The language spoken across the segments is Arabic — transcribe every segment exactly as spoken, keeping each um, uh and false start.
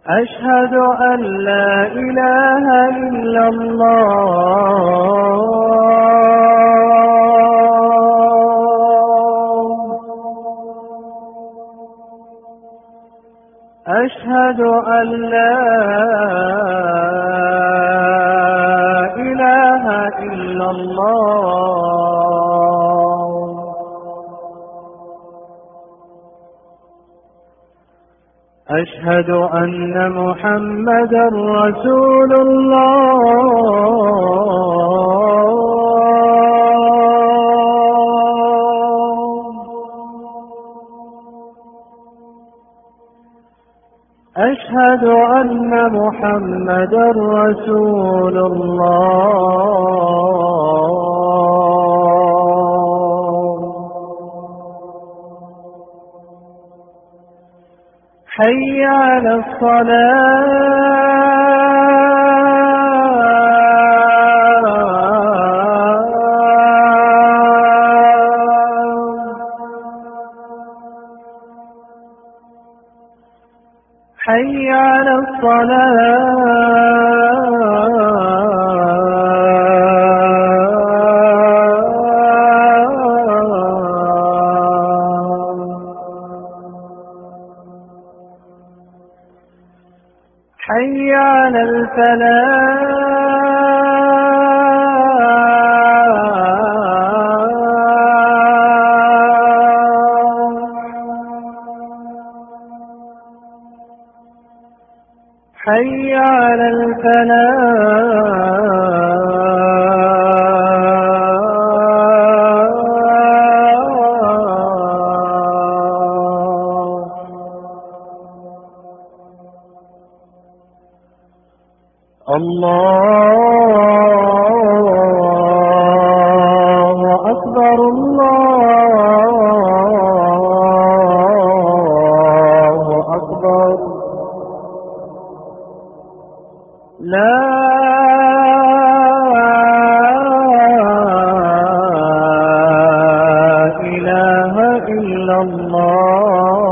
أشهد أن لا إله إلا الله. أشهد أن لا إله إلا الله. أشهد أن محمدا رسول الله. أشهد أن محمدا رسول الله. حي على الصلاة. حي على الصلاة. حي على الفلاح. حي على الفلاح. الله أكبر الله أكبر. لا إله إلا الله.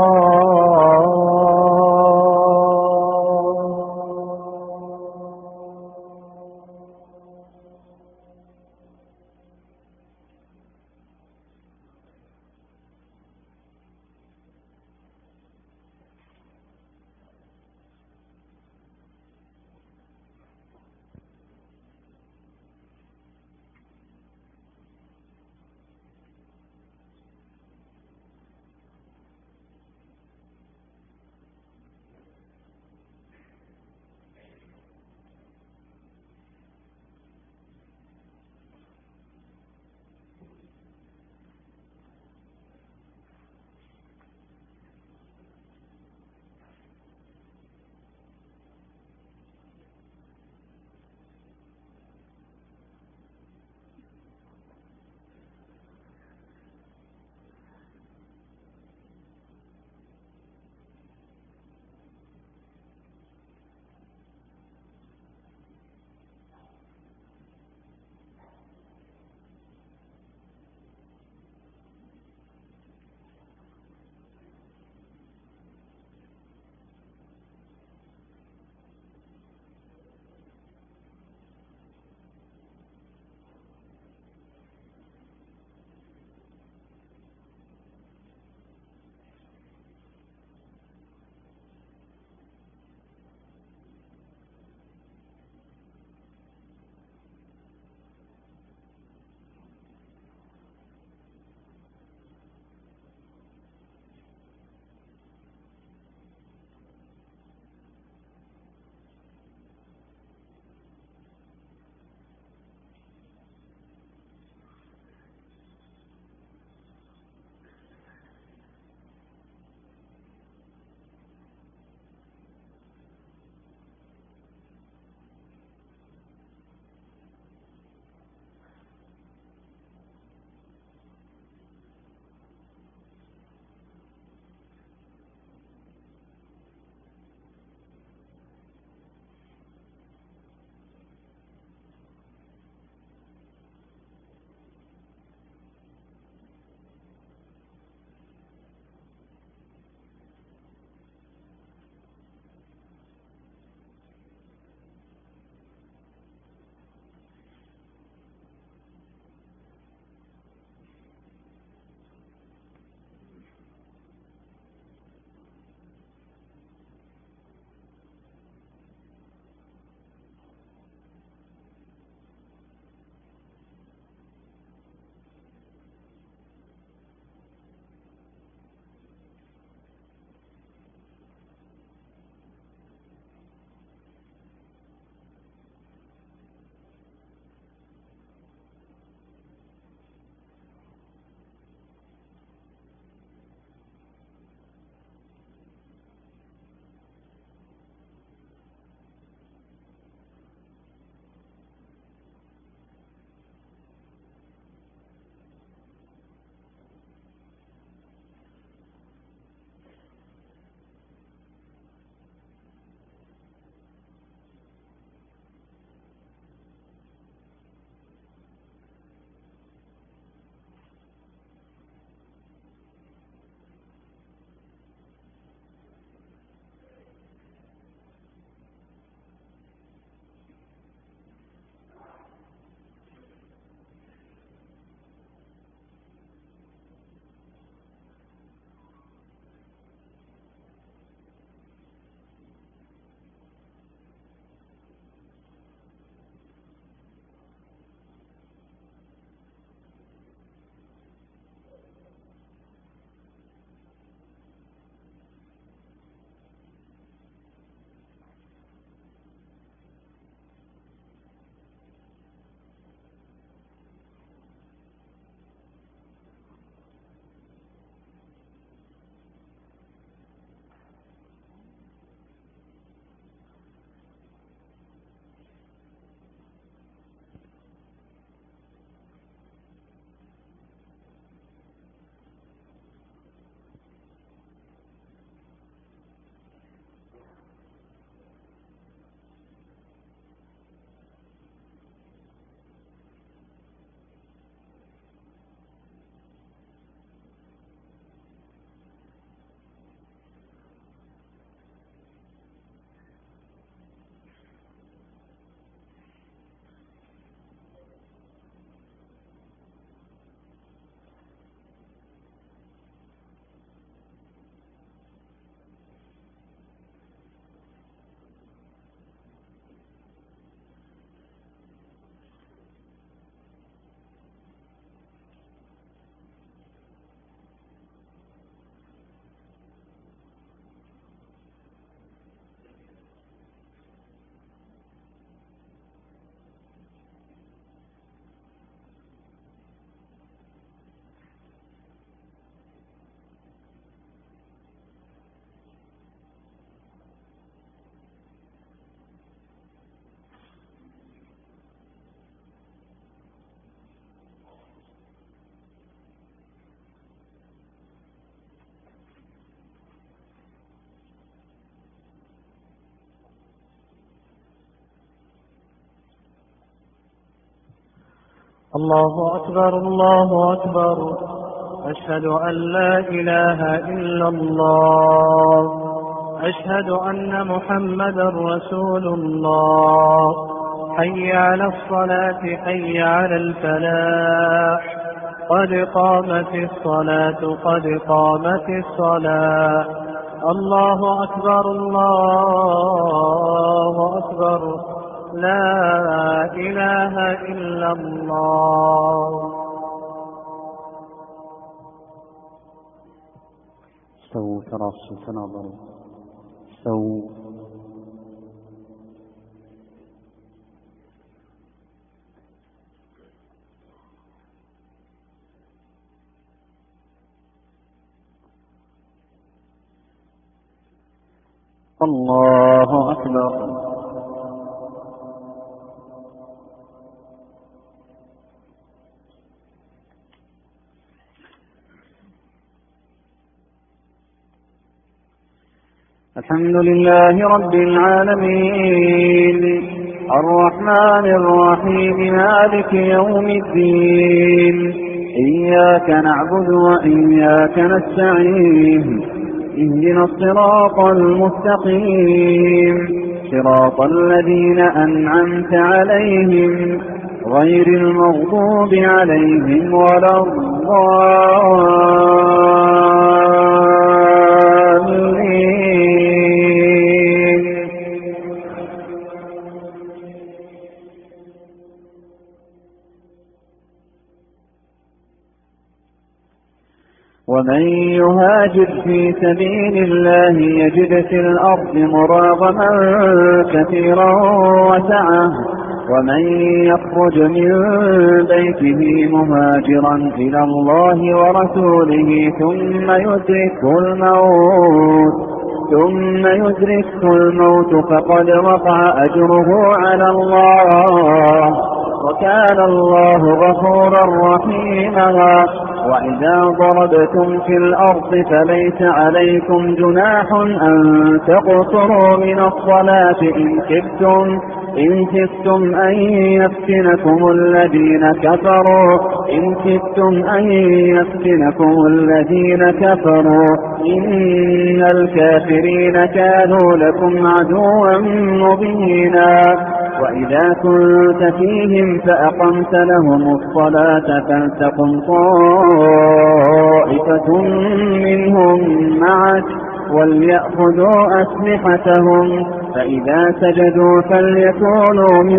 الله أكبر الله أكبر. أشهد أن لا إله إلا الله. أشهد أن محمدا رسول الله. حي على الصلاة حي على الفلاح. قد قامت الصلاة قد قامت الصلاة. الله أكبر الله أكبر. لا إله إلا الله. استووا تراصوا تناظروا استووا. الله أكبر. الحمد لله رب العالمين الرحمن الرحيم مالك يوم الدين. إياك نعبد وإياك نستعين. اهدنا الصراط المستقيم صراط الذين أنعمت عليهم غير المغضوب عليهم ولا الضالين. ومن يهاجر في سبيل الله يجد في الأرض مراغما كثيرا وسعة. ومن يخرج من بيته مهاجرا إلى الله ورسوله ثم يدركه الموت ثم يدركه الموت فقد وقع أجره على الله وكان الله غفورا رحيما. وإذا ضربتم في الأرض فليس عليكم جناح أن تقصروا من الصلاة إن خفتم إن خفتم أن يفتنكم الذين كفروا إن خفتم أن يفتنكم الذين كفروا إن الكافرين كانوا لكم عدوا مبينا. وإذا كنت فيهم فأقمت لهم الصلاة فلتقم طائفة منهم معك وليأخذوا أسلحتهم فإذا سجدوا فليكونوا من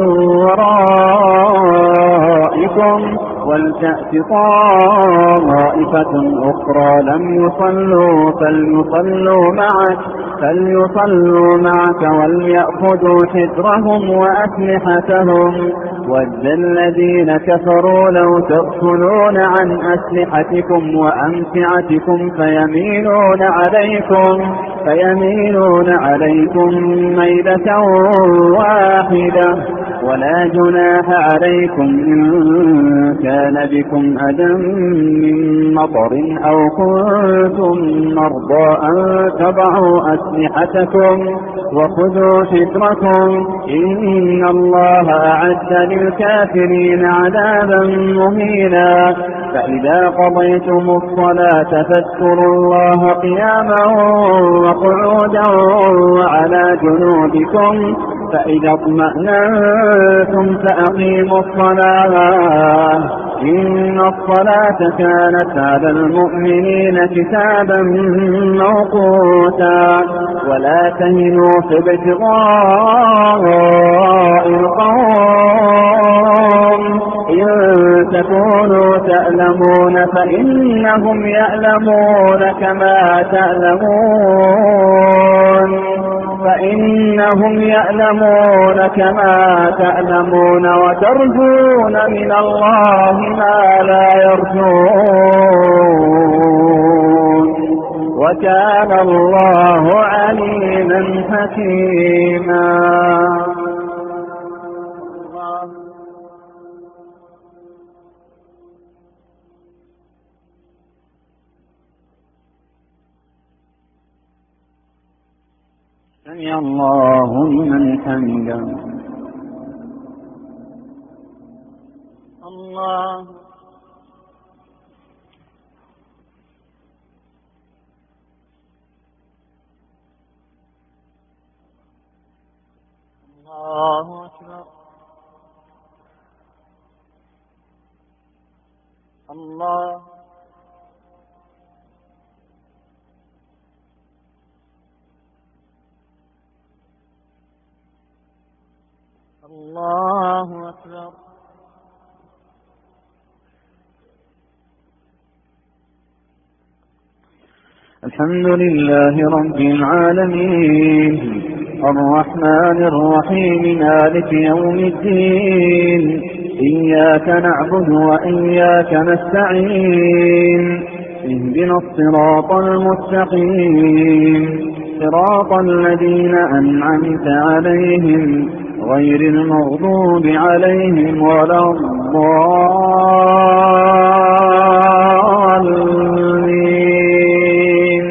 ورائكم ولتأت طائفة أخرى لم يصلوا فليصلوا معك فليصلوا معك وليأخذوا حذرهم وأسلحتهم. ود الذين كفروا لو تغفلون عن أسلحتكم وأمتعتكم فيميلون عليكم فيميلون عليكم ميلة واحدة. ولا جناح عليكم إن كان بكم أذى من مطر أو كنتم مرضى أن تضعوا أسلحتكم وخذوا حذركم إن الله أعد للكافرين عذابا مهينا. فإذا قضيتم الصلاة فاذكروا الله قياما وقعودا وعلى جنوبكم فإذا اطمأنتم فأقيموا الصلاة إن الصلاة كانت على المؤمنين كتابا موقوتا. ولا تهنوا في ابتغاء القوم إن تكونوا تألمون فإنهم يألمون كما تألمون فإنهم يألمون كما تألمون وترجون من الله ما لا يرجون وكان الله عليما حكيما. سمع الله لمن حمده. الله الله الله أكبر الله الله أكبر الحمد لله رب العالمين الرحمن الرحيم مالك يوم الدين إياك نعبد وإياك نستعين اهدنا الصراط المستقيم صراط الذين أنعمت عليهم غير المغضوب عليهم ولا الضالين.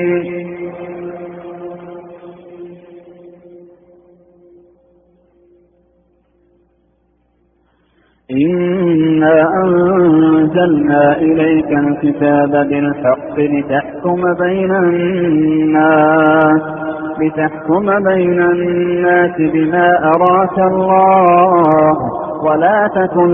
إنا أنزلنا إليك الكتاب بالحق لتحكم بين الناس لتحكم بين الناس بما أراك الله ولا تكن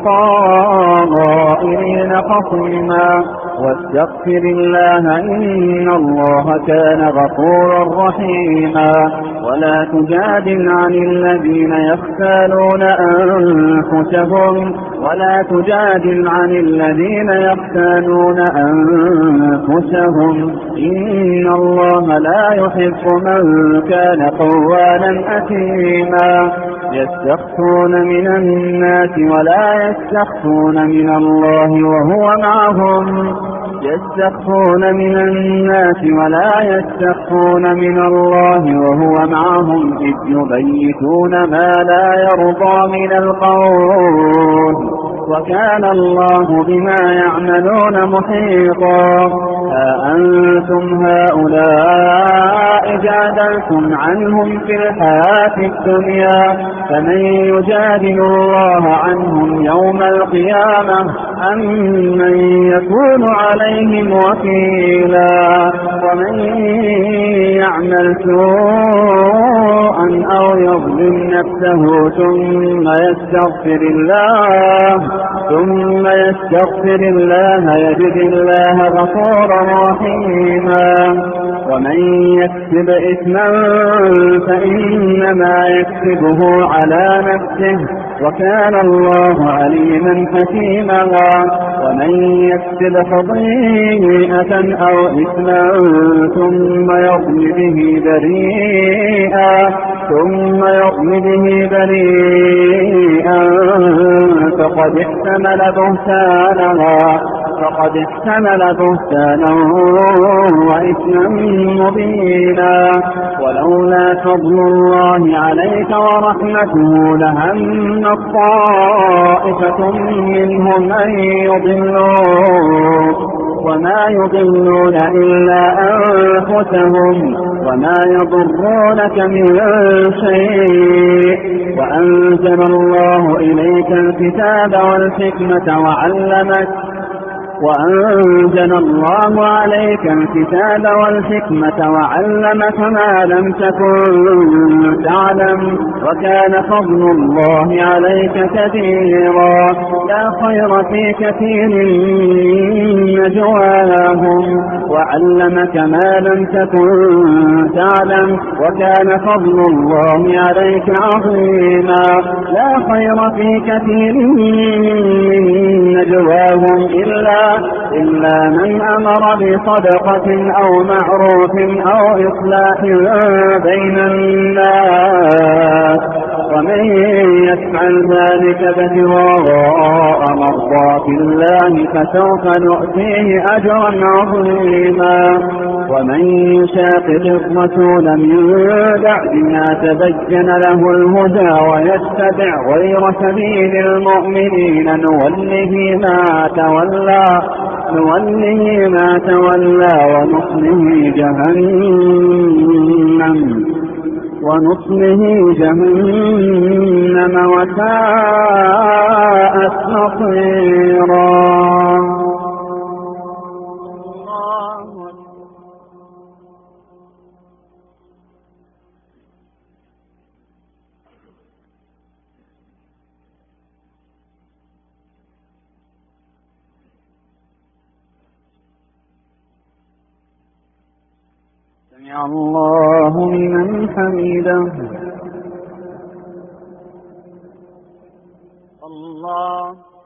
للخائنين خصيما واستغفر الله إن الله كان غفورا رحيما. ولا تجادل عن الذين يختالون أنفسهم ولا تجادل عن الذين يختالون أنفسهم إن الله لا يحب من كان قوانا أثيما. يستخفون من الناس ولا يستخفون من الله وهو معهم يستخفون من الناس ولا يستخفون من الله وهو معهم إذ يبيتون ما لا يرضى من القول وكان الله بما يعملون محيطا. ها أنتم هؤلاء جادلتم عنهم في الحياة الدنيا فمن يجادل الله عنهم يوم القيامة أم من يكون عليهم وكيلا. ومن يعمل سوءا أو يظلم نفسه ثم يستغفر الله ثم يستغفر الله يجد الله غفورا رحيما. ومن يكسب إثما فإنما يكسبه على نفسه وكان الله عليما حكيما. ومن يكسب خطيئة أو إثما ثم يرم به بريئا ثم يرم به بريئا فقد احتمل بهتانا فقد احتمل بهتانا وإثما مبينا. ولولا فضل الله عليك ورحمته لهم طائفة منهم أن يضلوك وما يضلون إلا أنفسهم وما يضرونك من شيء. وأنزل الله إليك الكتاب والحكمة وعلمك وأنزل الله عليك الكتاب والحكمة وعلمك ما لم تكن تعلم وكان فضل الله عليك كثيرا. لا خير في كثير من نجواهم وعلمك ما لم تكن تعلم وكان فضل الله عليك عظيما. لا خير في كثير من نجواهم إلا إلا من أمر بصدقة أو معروف أو إصلاح بين الناس ومن يفعل ذلك ابتغاء مرضات الله فسوف نؤتيه أجرا عظيما. ومن يشاقق الرسول من بعد ما تبين له الهدى ويتبع غير سبيل المؤمنين نوله ما تولى نوله ما تولى ونصله جهنم ونصله جهنم وساءت مصيرا. سمع الله لمن حمده. الله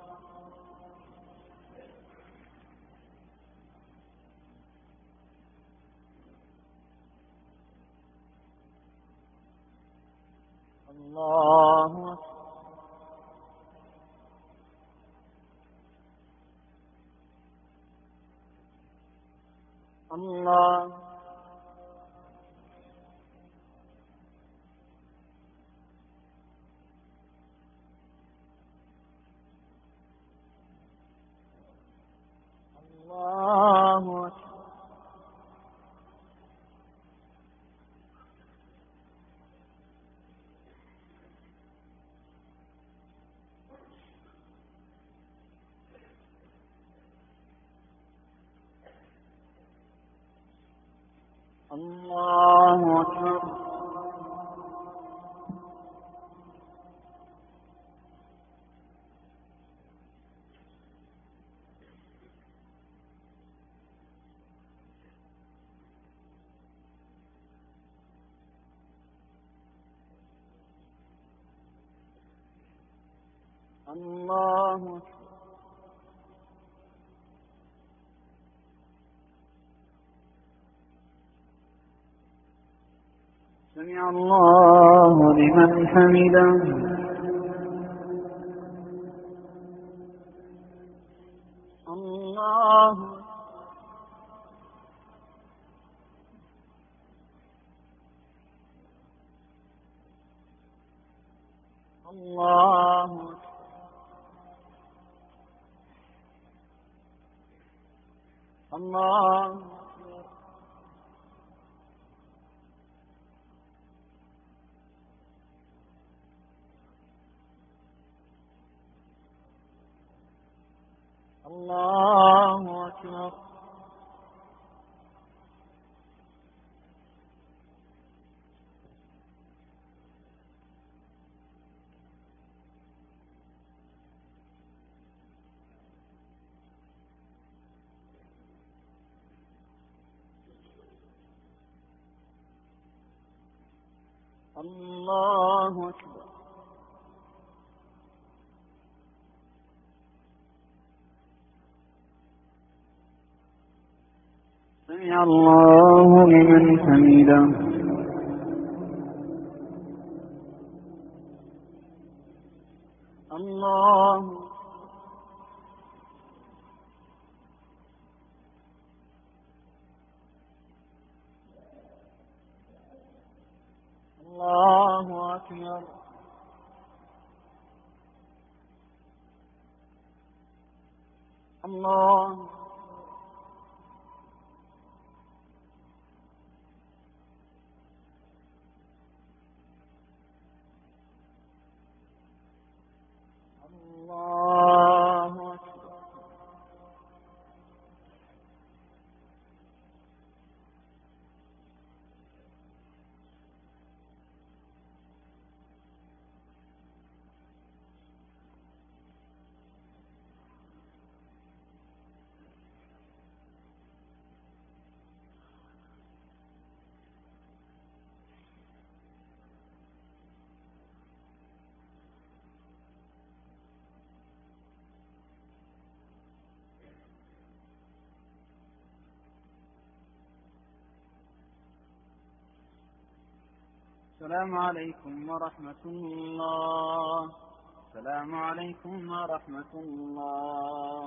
الله الله الله الله أكبر. الله أكبر. سمع الله لمن حمده. الله الله الله الله أكبر. الله أكبر. سمع الله لمن حمده. الله الله أكبر. الله الله أكبر. السلام عليكم ورحمة الله. السلام عليكم ورحمة الله.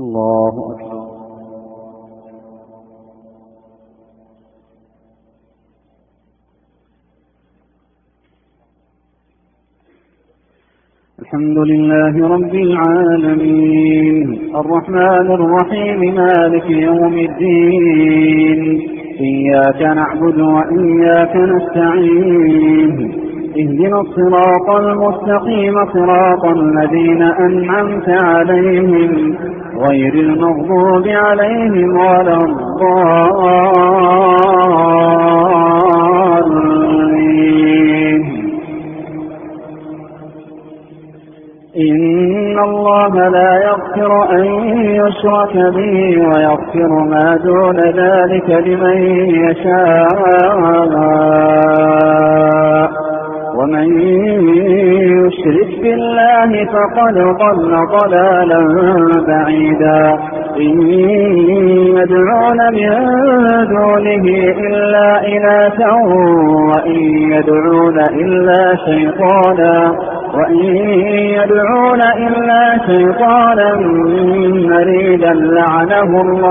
الله أكبر. الحمد لله رب العالمين الرحمن الرحيم مالك يوم الدين إياك نعبد وإياك نستعين اهدنا الصراط المستقيم صراط الذين أنعمت عليهم غير المغضوب عليهم ولا الضالين. إن الله لا يغفر أن يشرك به ويغفر ما دون ذلك لمن يشاء ومن يشرك بالله فقد ضل ضلالا بعيدا. إن يدعون من دونه إلا إناثا وإن يدعون إلا شيطانا وإن يدعون إلا شيطانا مريدا لعنه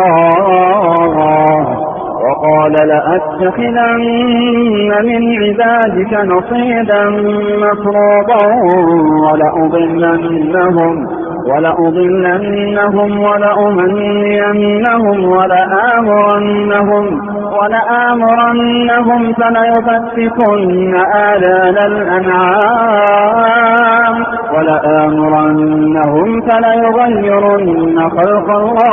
الله وقال لأتخذن من عبادك نصيبا مفروضا ولأضلنهم ولأضلنهم ولأمنينهم ولآمرنهم ولآمرنهم فليبتكن آذان الأنعام ولآمرنهم فليغيرن خلق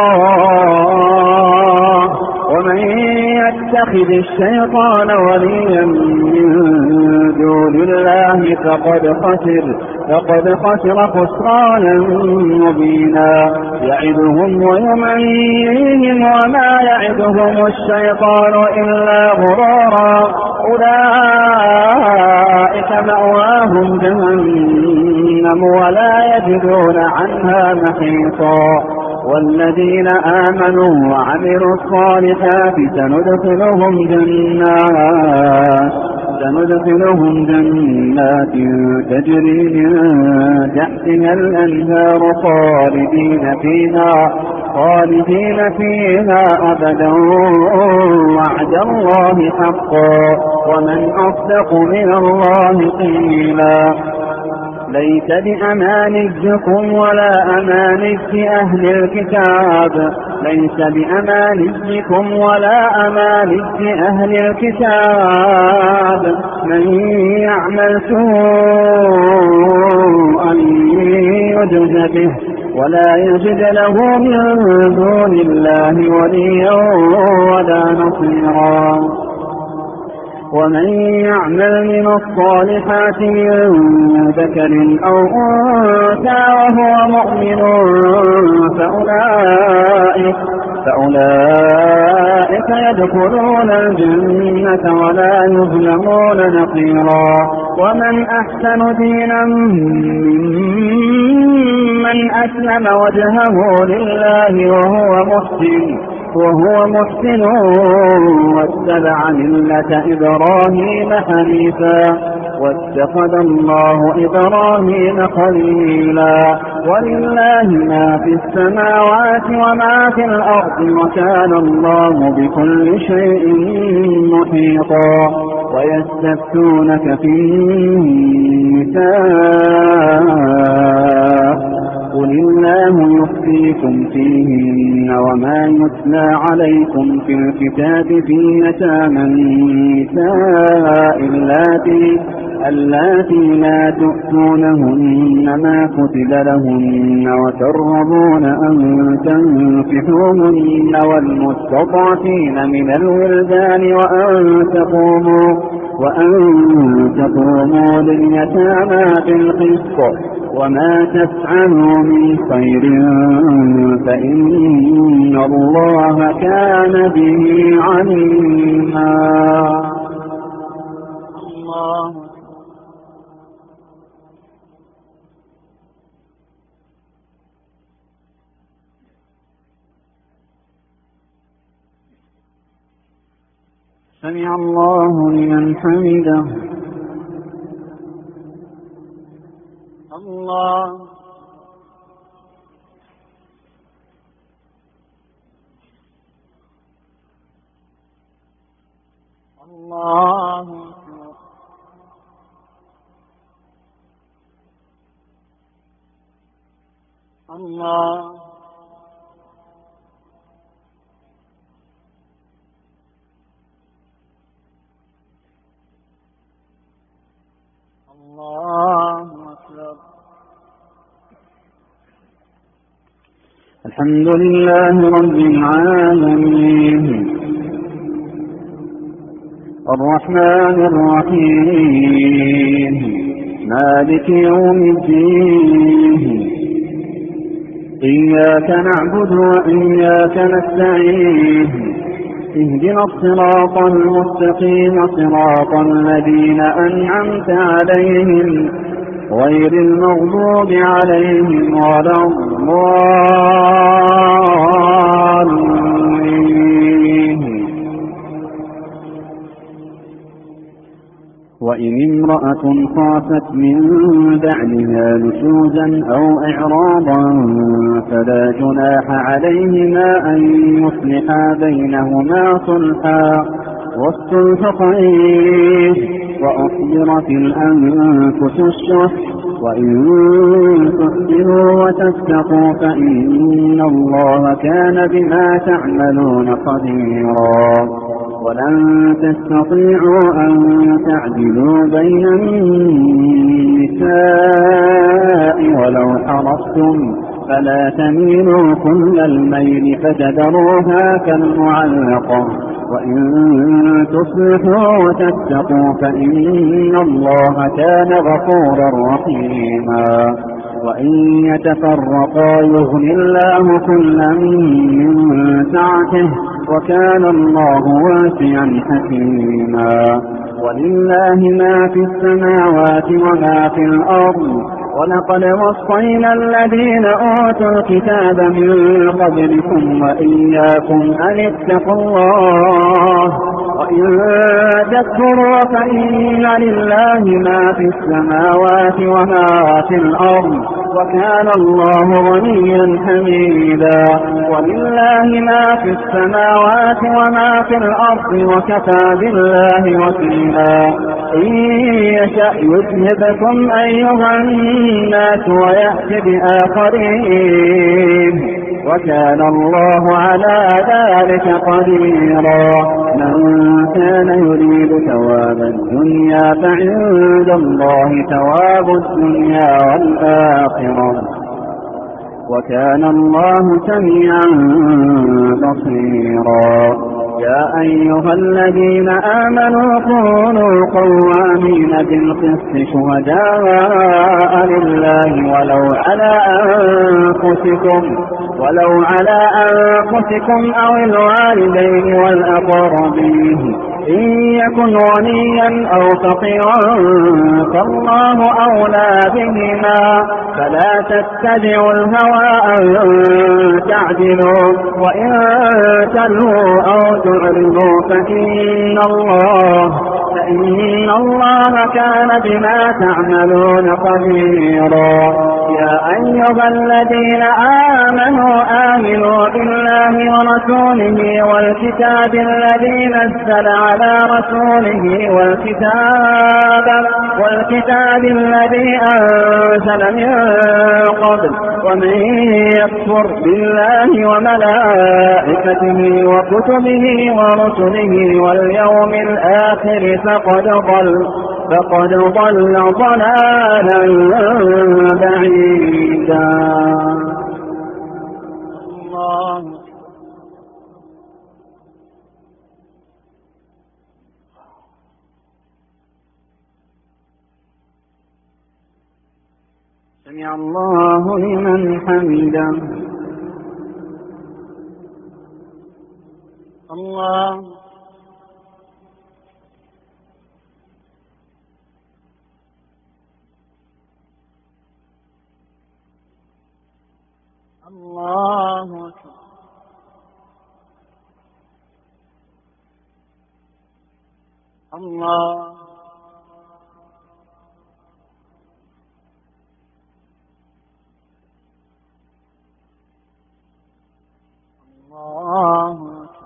الله ومن يتخذ الشيطان وليا من دون الله فقد خسر فقد خسر خسرانا مبينا. يعدهم ويمنيهم وما يعدهم الشيطان إلا غرورا. أولئك مأواهم جهنم ولا يجدون عنها محيصا. والذين آمنوا وعملوا الصالحات سندخلهم جنات سندخلهم جنات تجري من تحتها الأنهار خالدين فيها خالدين فيها أبدا وعد الله حقا ومن أصدق من الله قيلا. ليس بأمانيكم ولا أماني أهل الكتاب ليس بأمانيكم ولا أماني أهل الكتاب من يعمل سوءا يجز به ولا يجد له من دون الله وليا ولا نصيرا. ومن يعمل من الصالحات من ذكر أو أنثى وهو مؤمن فأولئك, فأولئك يدخلون الجنة ولا يظلمون نقيرا. ومن أحسن دينا ممن أسلم وجهه لله وهو محسن وهو محسن واتبع ملة إبراهيم حنيفا واتخذ الله إبراهيم خليلا. ولله ما في السماوات وما في الأرض وكان الله بكل شيء محيطا. ويستفتونك في النساء قل الله يفتيكم فيهن وما يتلى عليكم في الكتاب في يتامى النساء اللاتي اللاتي لا تؤتونهن ما كتب لهن وترغبون أن تنكحوهن والمستضعفين من الولدان وأن تقوموا وأن تقوموا لليتامى بالقسط وما تفعلوا من خير فإن الله كان به عليما. الله سمع الله لمن حمده. الله الله الله أكبر. الحمد لله رب العالمين الرحمن الرحيم مالك يوم الدين إياك نعبد وإياك نستعين اهدنا الصراط المستقيم صراط الذين أنعمت عليهم غير المغضوب عليهم ولا الضالين. وإن امرأة خافت من بعدها نشوزا أو إعراضا فلا جناح عليهما أن يصلحا بينهما صلحا والصلح خير وأحضرت الأنفس الشح وإن تحسنوا وتتقوا فإن الله كان بما تعملون خبيرا. ولن تستطيعوا أن تعدلوا بين النساء ولو حرصتم فلا تميلوا كل الميل فتذروها كالمعلقة وإن تصلحوا وتتقوا فإن الله كان غفورا رحيما. وإن يتفرقا يغن الله كلا من سعته وكان الله واسعا حكيما. ولله ما في السماوات وما في الأرض ولقد وصينا الذين أوتوا الكتاب من قبلكم وإياكم أن اتقوا الله وإن تكفروا فإن لله ما في السماوات وما في الأرض وكان الله غنيا حميدا. ولله ما في السماوات وما في الأرض وكفى بالله وكيلا. إن يشأ يذهبكم أيها الناس ويأتي بآخرين وكان الله على ذلك قديرا. من كان يريد ثواب الدنيا فعند الله ثواب الدنيا والآخرة وكان الله سميعا بصيرا. يا أيها الذين آمنوا كونوا قوامين بالقسط شهداء لله ولو على أنفسكم ولو على أنفسكم أو الوالدين والأقربين إن يكن غنيا أو فقيرا فالله أولى بهما فلا تتبعوا الهوى أن تعدلوا وإن تلووا أو تعرضوا فإن الله فإن الله كان بما تعملون خبيرا. يا أيها الذين آمنوا آمنوا بالله ورسوله والكتاب الذي نزل على رسوله والكتاب والكتاب الذي أنزل من قبل ومن يكفر بالله وملائكته وكتبه ورسله واليوم الآخر فقد ضل فقد ضل ضلالا بعيدا. الله سمع الله لمن حمده. الله الله أكبر. الله الله أكبر.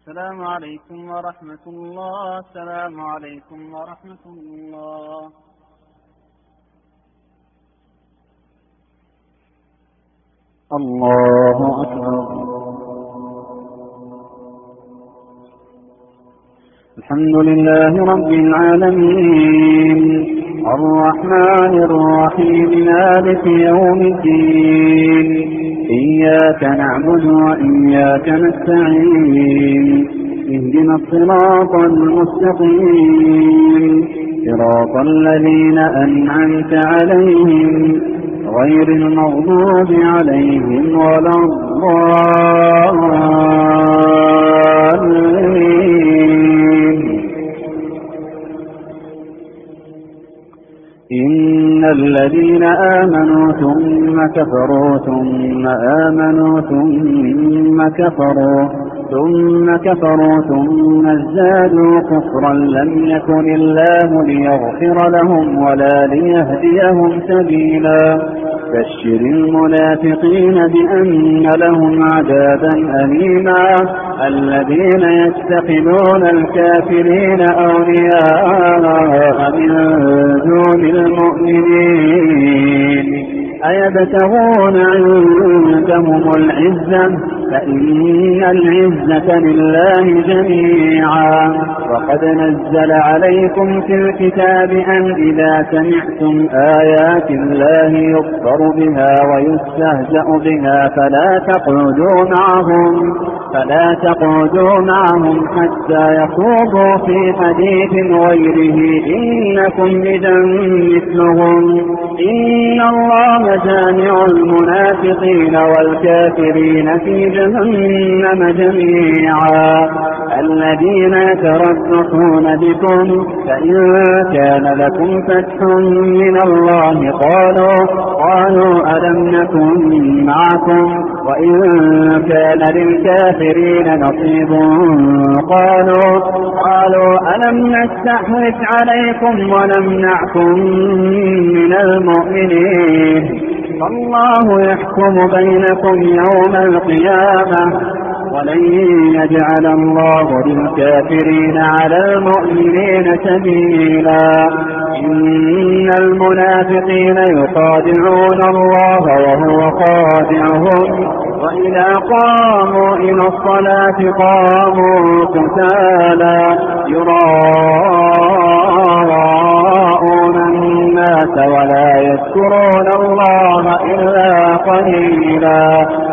السلام عليكم ورحمة الله. السلام عليكم ورحمة الله. الله أكبر. الحمد لله رب العالمين الرحمن الرحيم مالك يوم الدين إياك نعبد وإياك نستعين اهدنا الصراط المستقيم صراط الذين أنعمت عليهم غير المغضوب عليهم ولا الضالين. إن الذين آمنوا ثم كفروا ثم آمنوا ثم كفروا ثم كفروا ثم ازدادوا كفرا لم يكن الله ليغفر لهم ولا ليهديهم سبيلا. بشر المنافقين بأن لهم عذابا أليما. الذين يتخذون الكافرين أولياء من دون المؤمنين أيبتغون عندهم العزة فإن العزة لله جميعا. وقد نزل عليكم في الكتاب أن إذا سمعتم آيات الله يكفر بها ويستهزأ بها فلا تقعدوا معهم فلا تقعدوا معهم حتى يخوضوا في حديث غيره إنكم إذا مثلهم. إن الله جامع المنافقين والكافرين في جهنم جميعا. الذين يتربصون بكم فإن كان لكم فتح من الله قالوا قالوا ألم نكن معكم وإن كان للكافرين نصيب قالوا قالوا ألم نستحوذ عليكم ونمنعكم من المؤمنين. فالله يحكم بينكم يوم القيامة ولن يجعل الله للكافرين على المؤمنين سبيلا. إن المنافقين يخادعون الله وهو خادعهم وإذا قاموا إلى الصلاة قاموا كسالى يراءون الناس ولا يذكرون الله إلا قليلا.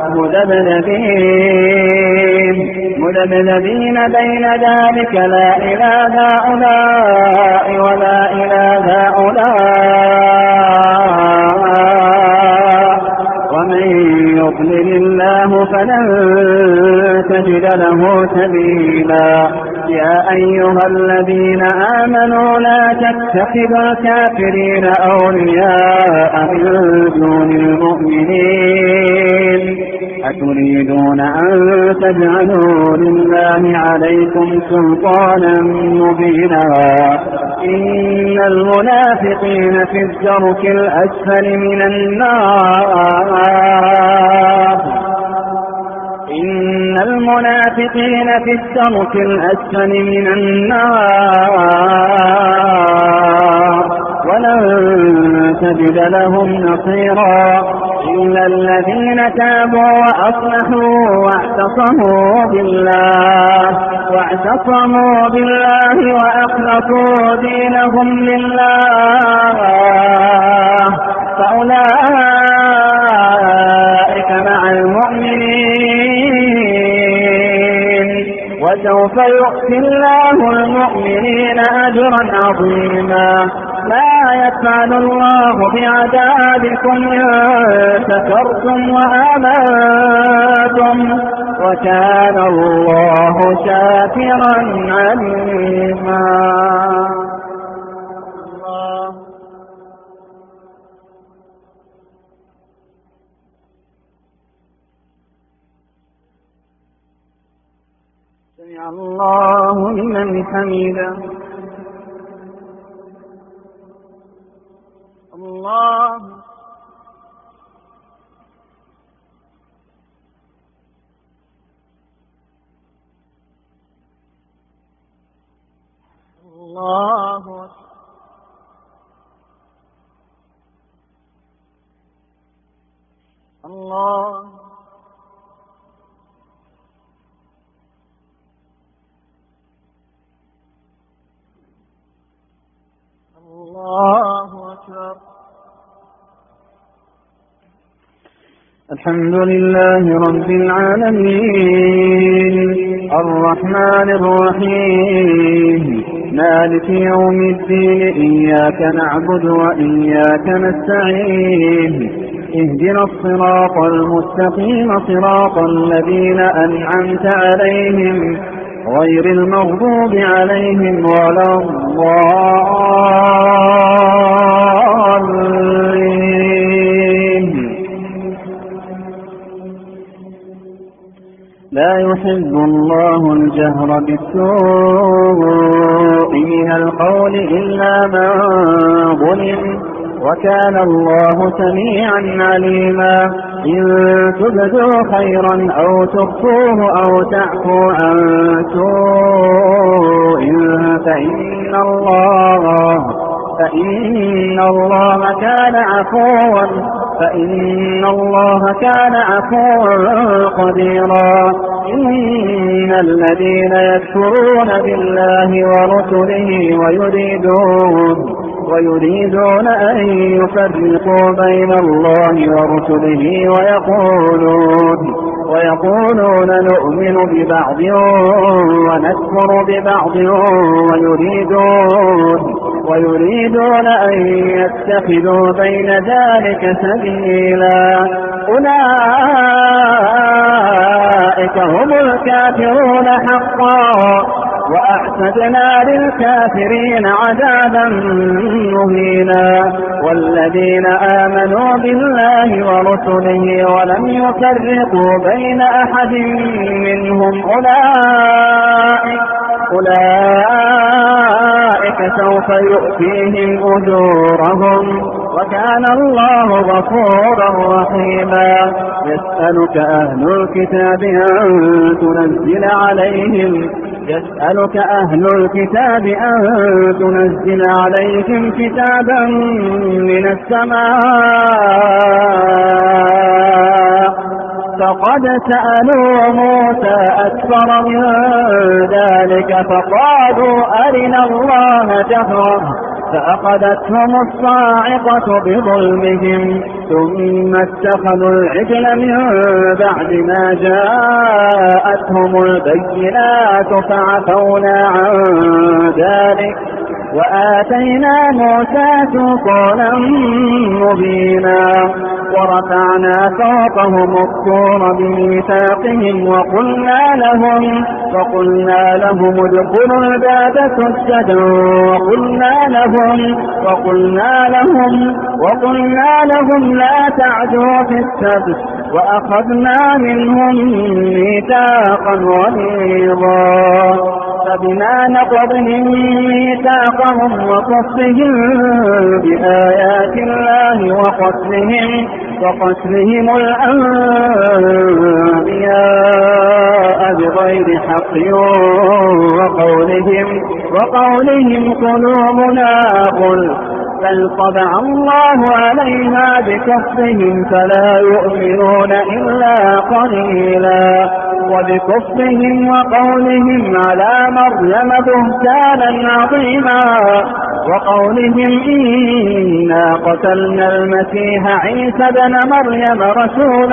مذبذبين مذبذبين بين ذلك لا إلى هؤلاء ولا إلى هؤلاء ومن يضلل الله فلن تجد له سبيلا. يا أيها الذين آمنوا لا تتخذوا الكافرين أولياء من دون المؤمنين أتريدون أن تجعلوا لله عليكم سلطانا مبينا. إن المنافقين في الدرك الأسفل من النار إن المنافقين في الدرك الأسفل من النار ولن تجد لهم نصيرا. إلا الذين تابوا وأصلحوا واعتصموا بالله واعتصموا بالله وأخلصوا دينهم لله فأولئك مع المؤمنين وسوف يؤتي الله المؤمنين أجرا عظيما. ما يفعل الله بعذابكم إن شكرتم وآمنتم وكان الله شاكرا عليما. الله سمع الله لمن حمده. الله الله أكبر. الله الله أكبر. الحمد لله رب العالمين الرحمن الرحيم مالك يوم الدين إياك نعبد وإياك نستعين اهدنا الصراط المستقيم صراط الذين أنعمت عليهم غير المغضوب عليهم ولا الضالين. لا يحب الله الجهر بالسوء من القول إلا من ظلم وكان الله سميعا عليما. إن تبدوا خيرا أو تخفوه أو تعفو عن سوء فإن الله فإن الله كان عفوا فإن الله كان عفوا قديرا. إن الذين يكفرون بالله ورسله ويريدون ويريدون أن يفرقوا بين الله ورسله ويقولون ويقولون نؤمن ببعض ونكفر ببعض ويريدون ويريدون أن يتخذوا بين ذلك سبيلا. أولئك هم الكافرون حقا وأعتدنا للكافرين عذابا مهينا. والذين آمنوا بالله ورسله ولم يفرقوا بين أحد منهم أولئك أولئك سوف يؤتيهم أجورهم وكان الله غفورا رحيما. يسألك أهل الكتاب أن تنزل عليهم يسألك أهل الكتاب أن تنزل عليهم كتابا من السماء فقد سألوا موسى أكبر من ذلك فقالوا أرنا الله جهرة فأخذتهم الصاعقة بظلمهم ثم اتخذوا العجل من بعد ما جاءتهم البينات فعفونا عن ذلك وآتينا موسى سلطانا مبينا. ورفعنا فوقهم الطور بميثاقهم وقلنا لهم وقلنا لهم ادخلوا الباب سجدا وقلنا لهم وقلنا لهم وقلنا لهم لا تعدوا في السبت وأخذنا منهم ميثاقا غليظا. فبما نقضهم ميثاقهم وكفرهم بآيات الله وقتلهم وقتلهم الأنبياء بغير حق وقولهم وقولهم قلوبنا غلف بل طبع الله عليها بكفرهم فلا يؤمنون إلا قليلا. وبكفرهم وقولهم على مريم بهتانا عظيما وقولهم إنا قتلنا المسيح عيسى بن مريم رسول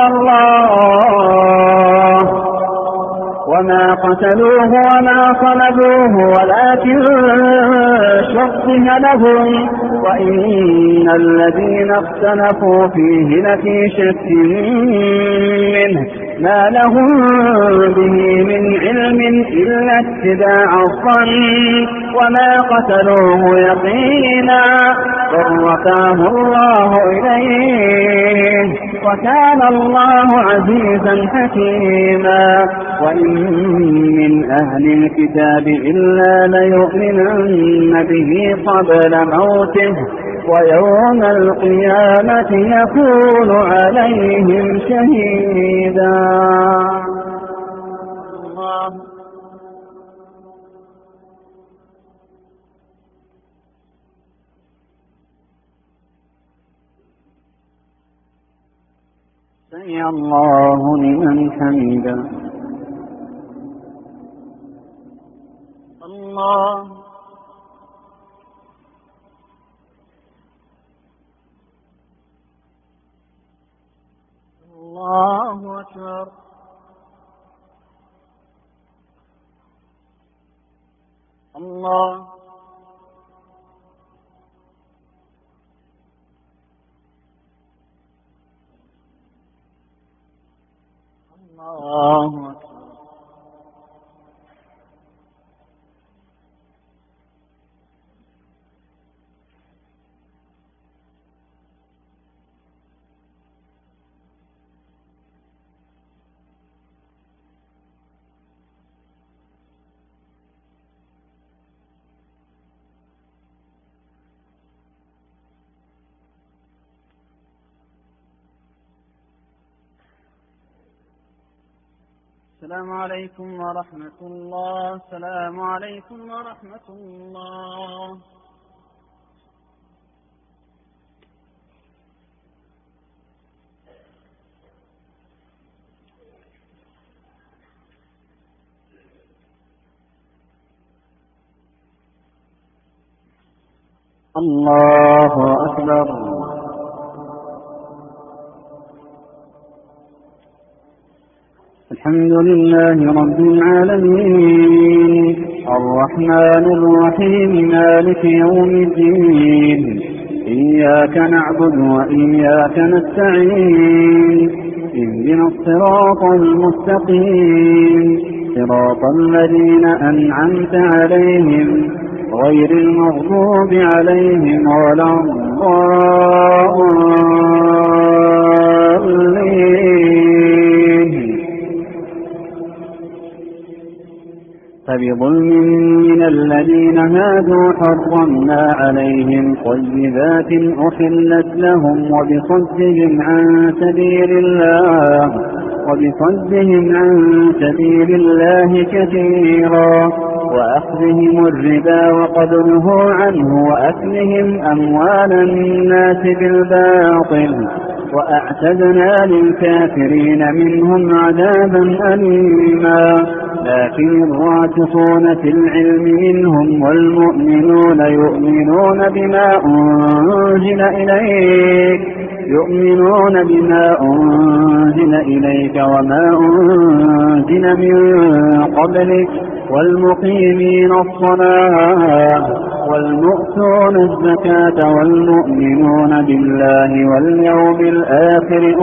الله وما قتلوه وما صلبوه ولكن شبه لهم وإن الذين اختلفوا فيه لفي شك منه ما لهم به من علم إلا اتباع الظن وما قتلوه يقينا بل رفعه الله إليه وكان الله عزيزا حكيما. وإن من أهل الكتاب إلا ليؤمنن به قبل موته ويوم القيامة يكون عليهم شهيدا. الله سمع الله لمن حمده. الله الله أكبر. الله الله أكبر. السلام عليكم ورحمة الله. السلام عليكم ورحمة الله. الله أكبر. الحمد لله رب العالمين الرحمن الرحيم مالك يوم الدين إياك نعبد وإياك نستعين اهدنا الصراط المستقيم صراط الذين أنعمت عليهم غير المغضوب عليهم ولا الضالين. فبظلم من الذين هادوا حرمنا عليهم طيبات أحلت لهم وبصدهم عن سبيل الله وبصدهم عن سبيل الله كثيرا وأخذهم الربا وقد نهوا عنه وأكلهم أموال الناس بالباطل وأعتدنا للكافرين منهم عذابا أليما. لكن الراسخون في العلم منهم والمؤمنون يؤمنون بما أنزل إليك يؤمنون بما أنزل إليك وما أنزل من قبلك والمقيمين الصلاة والمؤتون الزكاة والمؤمنون بالله واليوم الآخر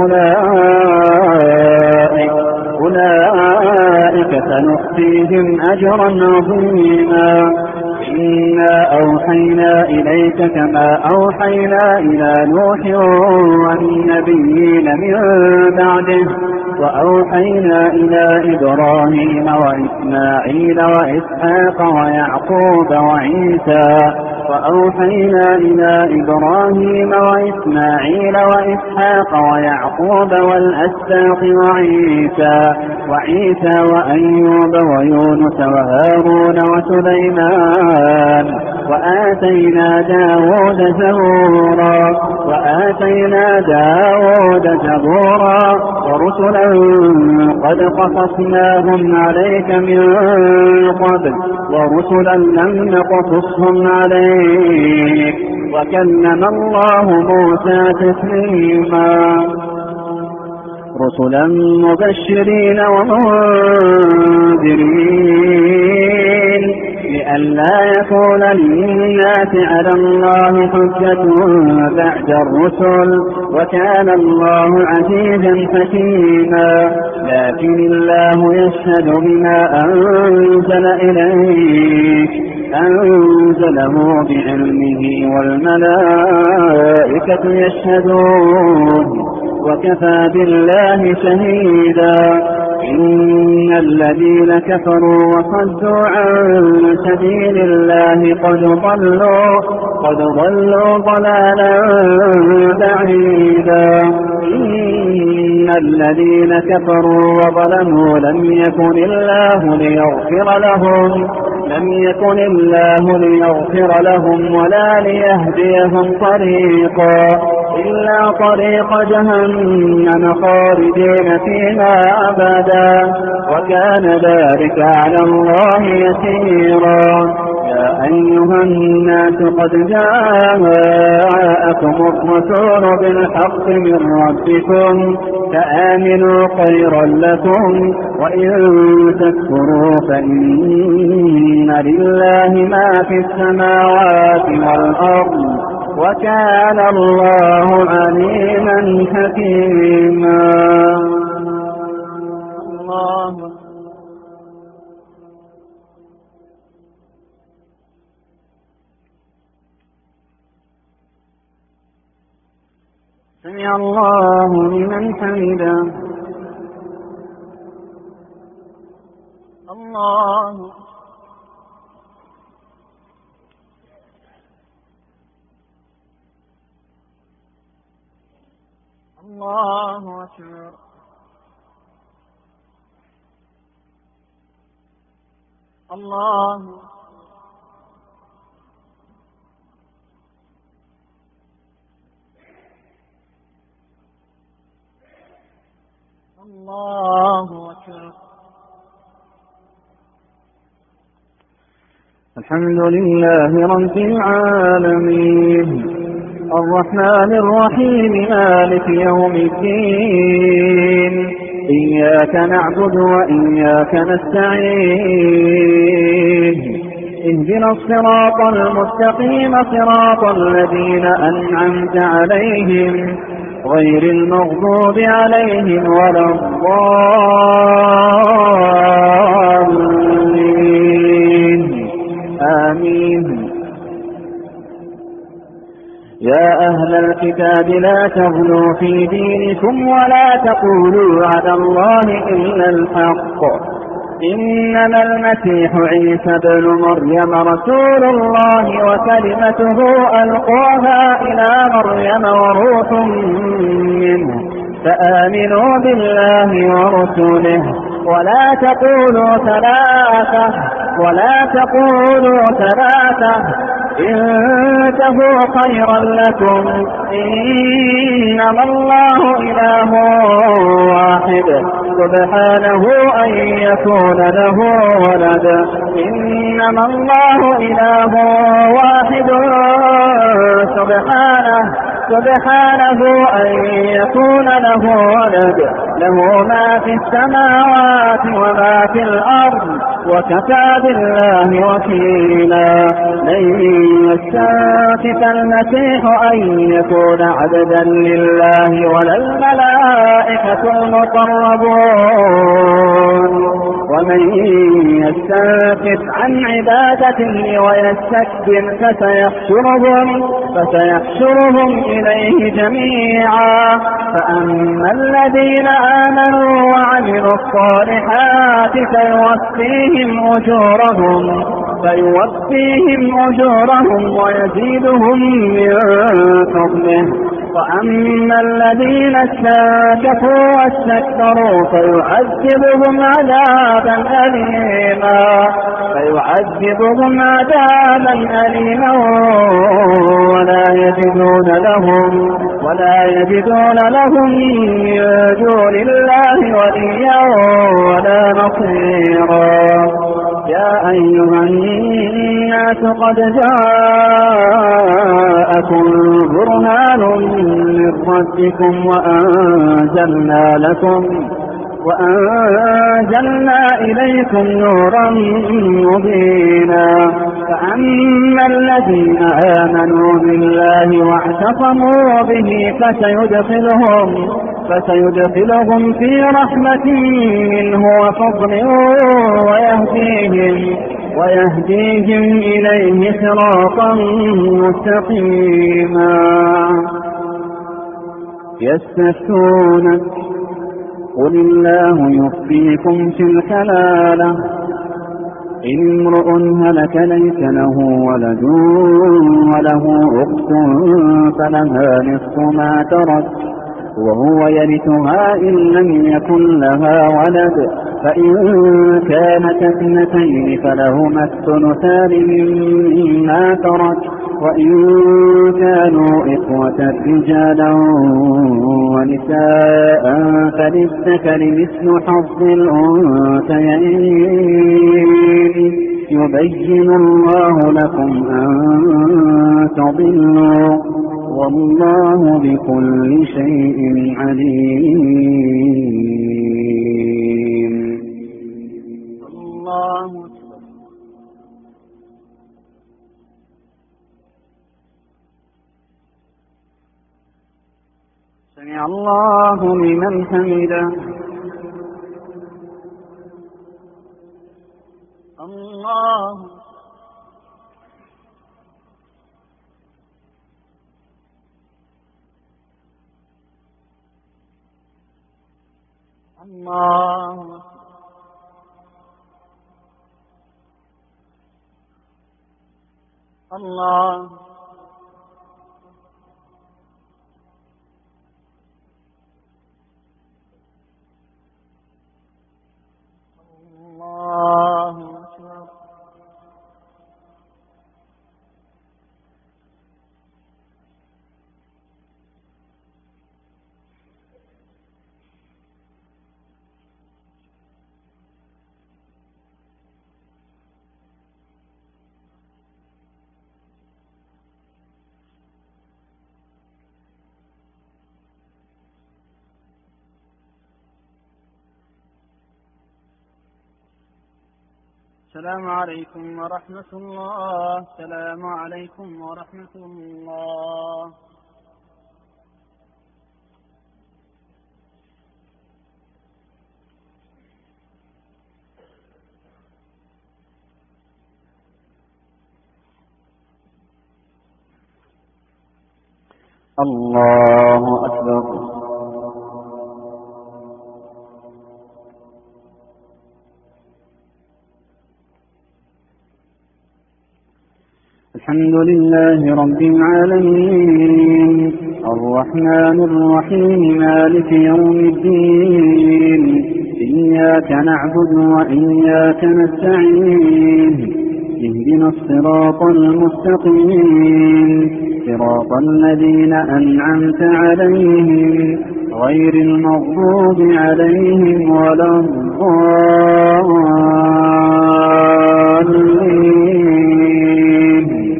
أولئك أولئك سنؤتيهم أجرا عظيما. إنا أوحينا إليك كما أوحينا إلى نوح والنبيين من بعده وأوحينا إلى إبراهيم وإسماعيل وإسحاق ويعقوب وعيسى وأوحينا إلى إبراهيم وإسماعيل وإسحاق ويعقوب والأسباط وعيسى وعيسى وأيوب ويونس وهارون وسليمان وآتينا داود زبورا وآتينا داود زبورا ورسلا قد قصصناهم عليك من قبل ورسلا لم نقصصهم عليك وكلم الله موسى تكليما. رسلا مبشرين ومنذرين لئلا يكون للناس على الله حجة بعد الرسل وكان الله عزيزا حكيما. لكن الله يشهد بما أنزل إليك أنزله بعلمه والملائكة يشهدون وكفى بالله شهيدا. إن الذين كفروا وصدوا عن سبيل الله قد ضلوا قد ضلوا ضلالا بعيدا. إن الذين كفروا وظلموا لم يكن الله ليغفر لهم لم يكن الله ليغفر لهم ولا ليهديهم طريقا إلا طريق جهنم خالدين فيها أبدا وكان ذلك على الله يسيرا. يا أيها الناس قد جاءكم الرسول بالحق من ربكم فآمنوا خيرا لكم وإن تكفروا فإن لله ما في السماوات والأرض وكان الله عليما حكيما. الله سمع الله لمن حمده. الله الله أكبر. الله الله أكبر. الحمد لله رب العالمين الرحمن الرحيم مالك يوم الدين إياك نعبد وإياك نستعين اهدنا الصراط المستقيم صراط الذين أنعمت عليهم غير المغضوب عليهم ولا الضالين آمين. يا أهل الكتاب لا تغلوا في دينكم ولا تقولوا على الله إلا الحق إنما المسيح عيسى بن مريم رسول الله وكلمته ألقاها إلى مريم وروح منه فآمنوا بالله ورسوله ولا تقولوا ثلاثة ولا تقولوا ثلاثة انتهوا خيرا لكم إنما الله إله واحد سبحانه أن يكون له ولد إنما الله إله واحد سبحانه سبحانه أن يكون له ولد له ما في السماوات وما في الأرض وكفى بالله وكيلا. لن يستنكف المسيح أن يكون عبدا لله ولا الملائكة المقربون ومن يستنكف عن عبادته ويستكبر فسيحشرهم فسيحشرهم إليه جميعا. فأما الذين آمنوا وعملوا الصالحات فيوفيهم أجورهم فيوفيهم أجورهم ويزيدهم من فضله. وأما الذين استنكفوا واستكبروا فيعذبهم عذابا أليما فيعذبهم عذابا أليما ولا يجدون لهم ولا يجدون لهم من دون الله وليا ولا نصيرا. يا أيها الناس قد جاءكم برهان من ربكم وأنزلنا لكم وأنزلنا إليكم نورا مبينا. فأما الذين آمنوا بالله واعتصموا به فسيدخلهم فسيدخلهم في رحمة منه وفضل ويهديهم ويهديهم إليه صراطا مستقيما. يستفتونك قل الله يفتيكم في الكلالة إن امرؤ هلك ليس له ولد وله أخت فلها نصف ما ترك وهو يرثها إن لم يكن لها ولد فإن كانت اثنتين فلهما الثلثان مما ترك وإن كانوا إخوة رجالا ونساء فللذكر مثل حظ الأنثيين يبين الله لكم أن تضلوا والله بكل شيء عليم. الله سمع الله لمن حمده. الله الله الله الله أكبر. السلام عليكم ورحمة الله. السلام عليكم ورحمة الله. الله أكبر. الحمد لله رب العالمين الرحمن الرحيم مالك يوم الدين إياك نعبد وإياك نستعين اهدنا الصراط المستقيم صراط الذين أنعمت عليهم غير المغضوب عليهم ولا الضالين.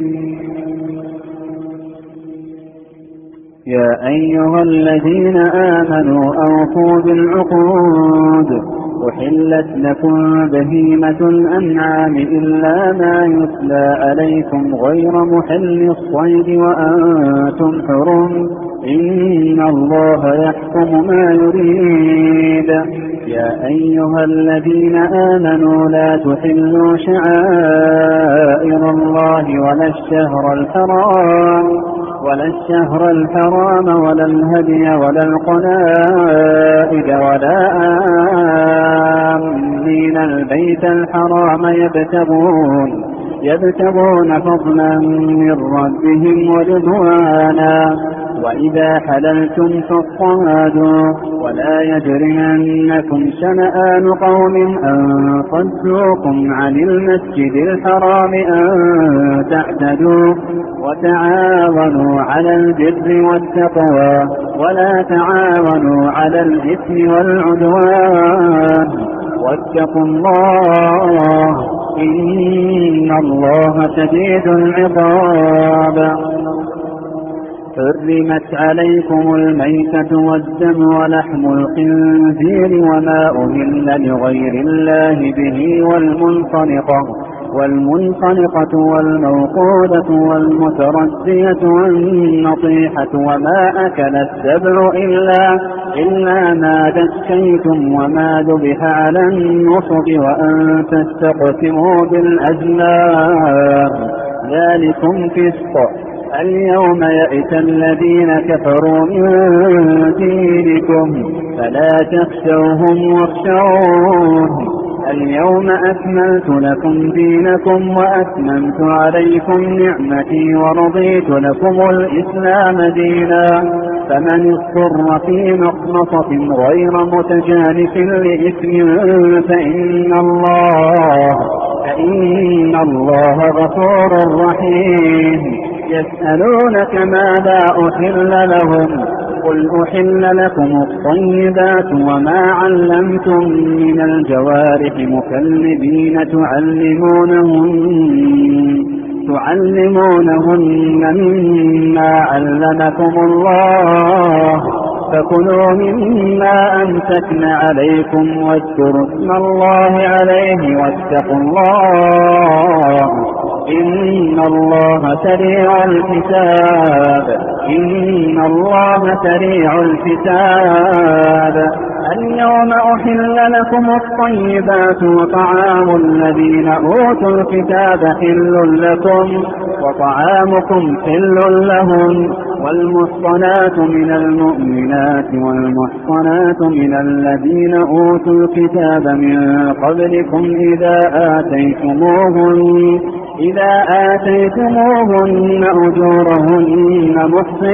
يا أيها الذين آمنوا أوفوا بالعقود أحلت لكم بهيمة الأنعام إلا ما يتلى عليكم غير محل الصيد وأنتم حرم إن الله يحكم ما يريد. يا أيها الذين آمنوا لا تحلوا شعائر الله ولا الشهر الحرام ولا الشهر الحرام ولا الهدي ولا القلائد ولا آمين البيت الحرام يبتغون يبتغون فضلا من ربهم ورضوانا وإذا حللتم فاصطادوا ولا يجرمنكم شنآن قوم أن صدوكم عن المسجد الحرام أن تعتدوا وتعاونوا على البر والتقوى ولا تعاونوا على الإثم والعدوان واتقوا الله إن الله شديد العقاب. حرمت عليكم الميتة والدم ولحم الخنزير وما أهل لغير الله به والمنخنقة والمنخنقة والموقودة والمتردية والنطيحة وما أكل السبع إلا, إلا ما دكيتم وما ذبح على النصب وأن تستقسموا بالأزلام ذلكم فسق. اليوم يئس الذين كفروا من دينكم فلا تخشوهم واخشون اليوم أكملت لكم دينكم وأتممت عليكم نعمتي ورضيت لكم الإسلام دينا فمن اضطر في مخمصة غير متجانف لإثم فإن الله فإن الله غفور رحيم. يسألونك ماذا أحل لهم قل أحل لكم الطيبات وما علمتم من الجوارح مكلبين تعلمونهن تعلمونهن مما علمكم الله فكلوا مما أمسكن عليكم واذكروا اسم الله عليه واتقوا الله إن الله سريع الحساب إن الله سريع الحساب اليوم أحل لكم الطيبات وطعام الذين أوتوا الكتاب حل لكم وطعامكم حل لهم والمحصنات من المؤمنات والمحصنات من الذين أوتوا الكتاب من قبلكم إذا آتيتموهن إذا آتيتموهن أجورهن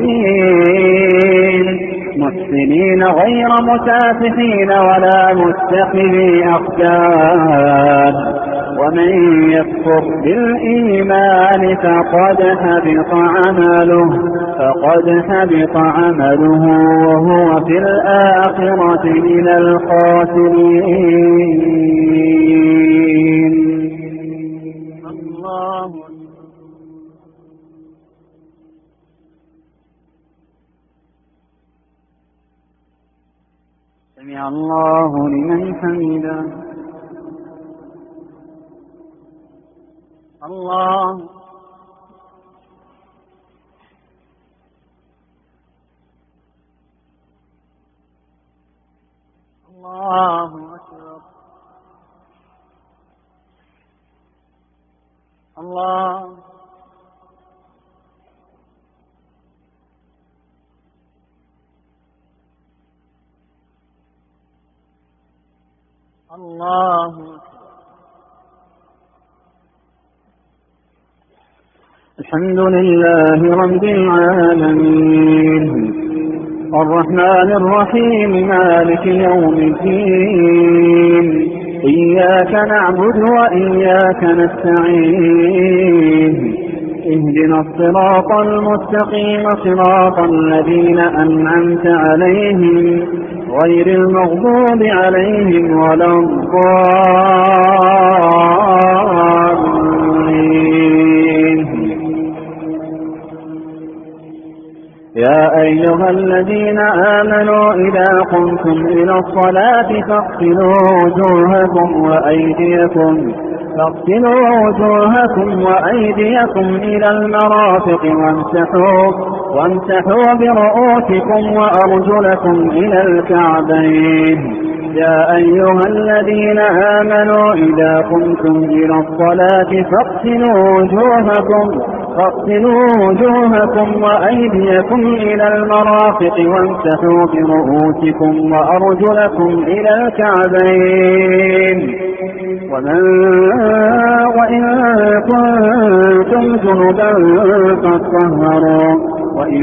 محسنين محسنين غير مسافحين ولا متخذي أخدان ومن يكفر بالإيمان فقد حبط عمله فقد حبط عمله وهو في الآخرة من الخاسرين. الله سمع الله لمن حمده. الله الله أكبر. الله الله أكبر. الحمد لله رب العالمين الرحمن الرحيم مالك يوم الدين إياك نعبد وإياك نستعين اهدنا الصراط المستقيم صراط الذين أنعمت عليهم غير المغضوب عليهم ولا الضالين. يا أيها الذين آمنوا إذا قمتم إلى الصلاة فاغسلوا وجوهكم وأيديكم فاغسلوا وجوهكم وأيديكم إلى المرافق وامسحوا وامسحوا برؤوسكم وأرجلكم إلى الكعبين. يا أيها الذين آمنوا إذا قمتم إلى الصلاة فاغسلوا وجوهكم فاغسلوا وجوهكم وأيديكم إلى المرافق وامسحوا برؤوسكم وأرجلكم إلى الكعبين. ومن وإن كنتم جنبا فاطهروا وإن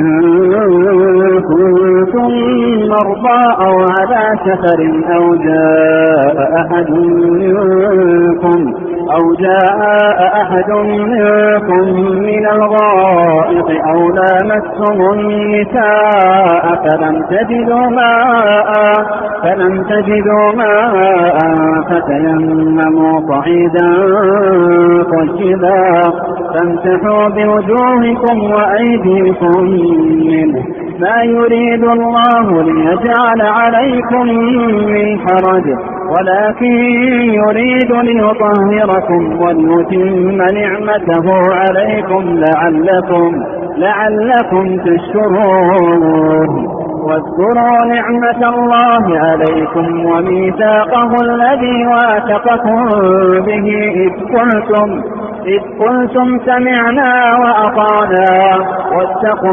كنتم مرضى أو على سفر أو جاء أحد منكم أو جاء أحد منكم من الغائط أو لامستم النساء فلم تجدوا ماء فلم تجدوا ماء فتيمموا صعيدا طيبا فامسحوا بوجوهكم وأيديكم منه ما يريد الله ليجعل عليكم من حرج ولكن يريد ليطهركم وليتم نعمته عليكم لعلكم لعلكم تشكرون. واذكروا نعمة الله عليكم وميثاقه الذي واثقكم به إذ قلتم إذ قلتم سمعنا وأطعنا واتقوا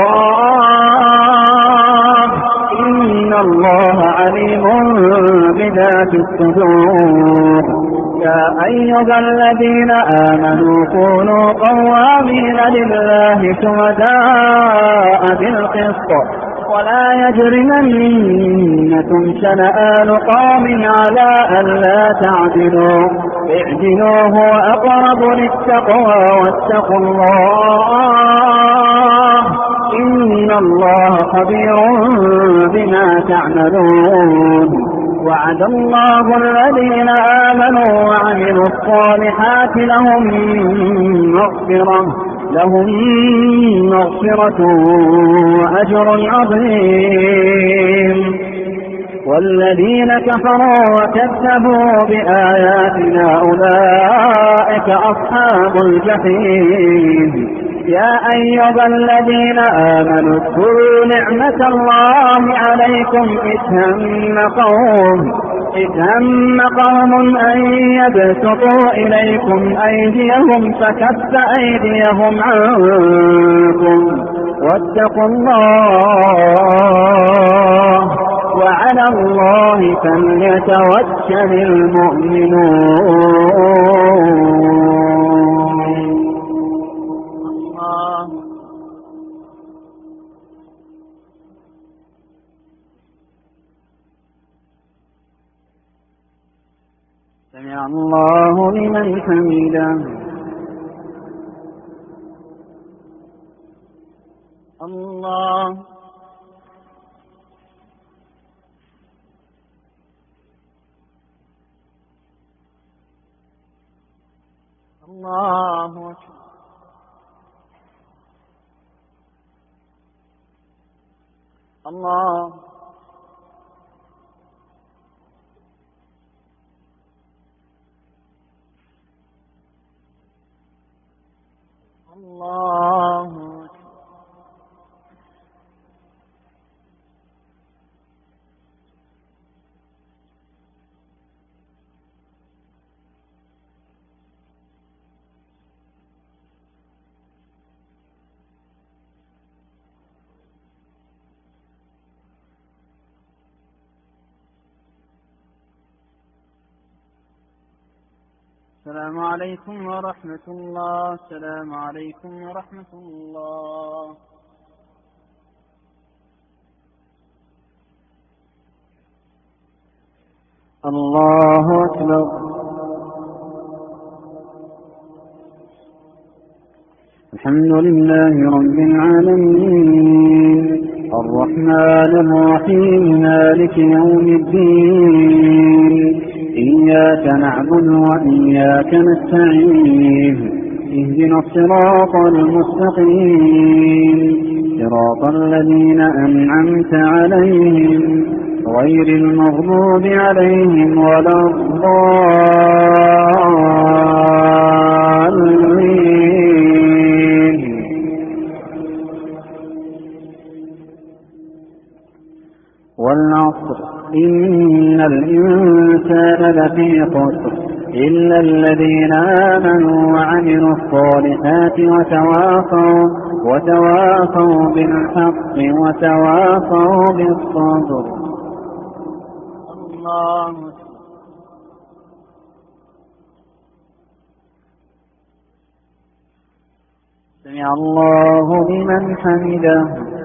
الله إن الله عليم بذات الصدور. يا أيها الذين آمنوا كونوا قوامين لله شهداء بالقسط ولا يجرمنكم شنآن قوم على ألا تعدلوا اعدلوا هو أقرب للتقوى واتقوا الله خبير بما تعملون. وعد الله الذين آمنوا وعملوا الصالحات لهم مغفرة لهم مغفرة وأجر عظيم. والذين كفروا وكذبوا بآياتنا أولئك أصحاب الجحيم. يا أيها الذين آمنوا اذكروا نعمة الله عليكم إذ هم قوم إذ هم قوم أن يبسطوا إليكم أيديهم فكف أيديهم عنكم واتقوا الله وعلى الله فليتوكل المؤمنون. سمع الله لمن حمده. الله الله أكبر. الله الله أكبر. السلام عليكم ورحمة الله. السلام عليكم ورحمة الله. الله أكبر. الحمد لله رب العالمين الرحمن الرحيم مالك يوم الدين. إياك نعبد وإياك نستعين. اهدنا الصراط المستقيم صراط الذين أنعمت عليهم غير المغضوب عليهم ولا الضالين. والعصر إن الإنسان لفي خسر إلا الذين آمنوا وعملوا الصالحات وتواصوا وتواصوا بالحق وتواصوا بالصبر. الله سمع الله لمن حمده.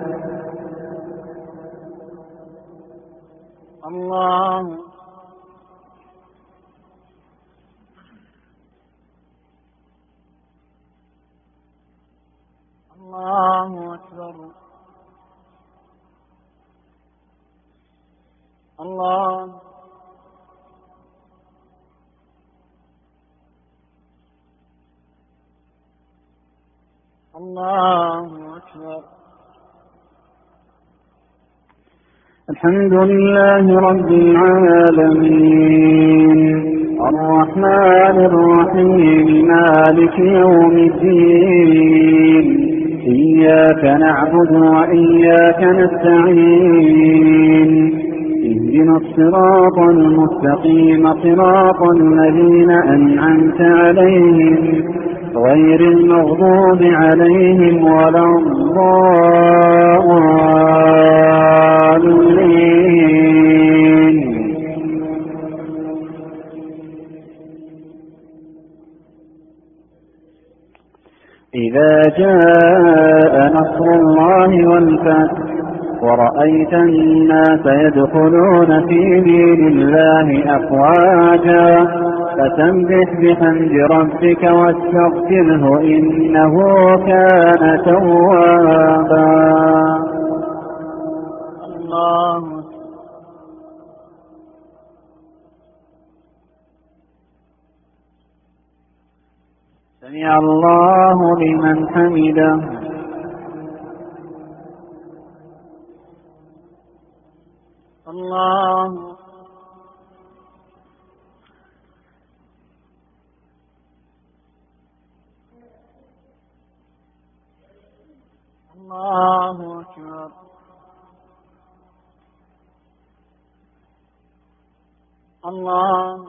الله الله أكبر. الله الله أكبر. الحمد لله رب العالمين الرحمن الرحيم مالك يوم الدين. إياك نعبد وإياك نستعين. اهدنا الصراط المستقيم صراط الذين أنعمت عليهم غير المغضوب عليهم ولا الضالين. إذا جاء نصر الله والفتح ورأيت الناس يدخلون في دين الله أفواجا فسبح بحمد ربك واستغفره إنه كان توابا. حمده. الله الله أكبر. الله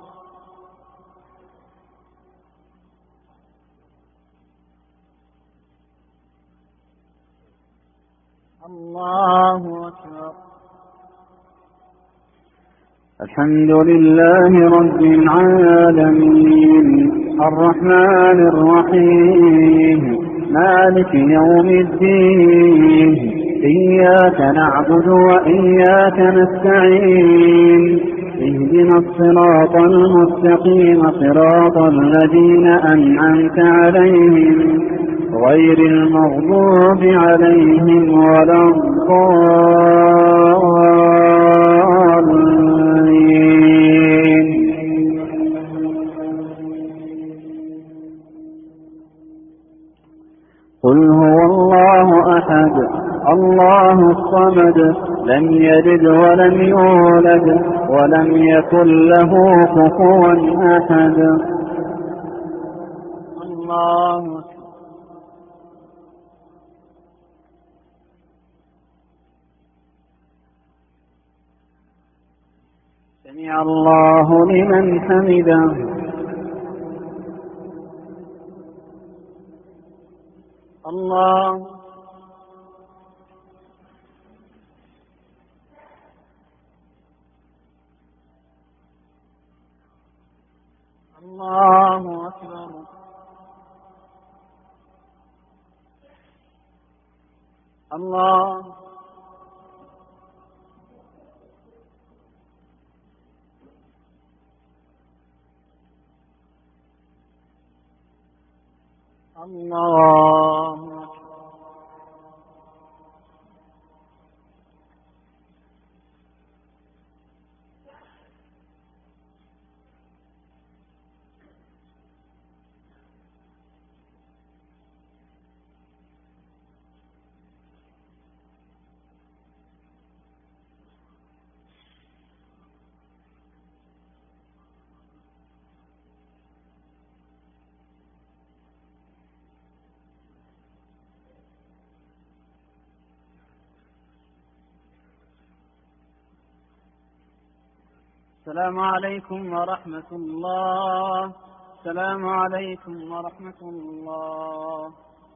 الله أكبر. الحمد لله رب العالمين الرحمن الرحيم مالك يوم الدين إياك نعبد وإياك نستعين اهدنا الصراط المستقيم صراط الذين أنعمت عليهم غير المغضوب عليهم ولا الضالين. قل هو الله أحد الله الصمد لم يلد ولم يولد ولم يكن له كفوا أحد. الله سمع الله لمن حمده. الله الله أكبر. الله الله السلام عليكم ورحمة الله. السلام عليكم ورحمة الله.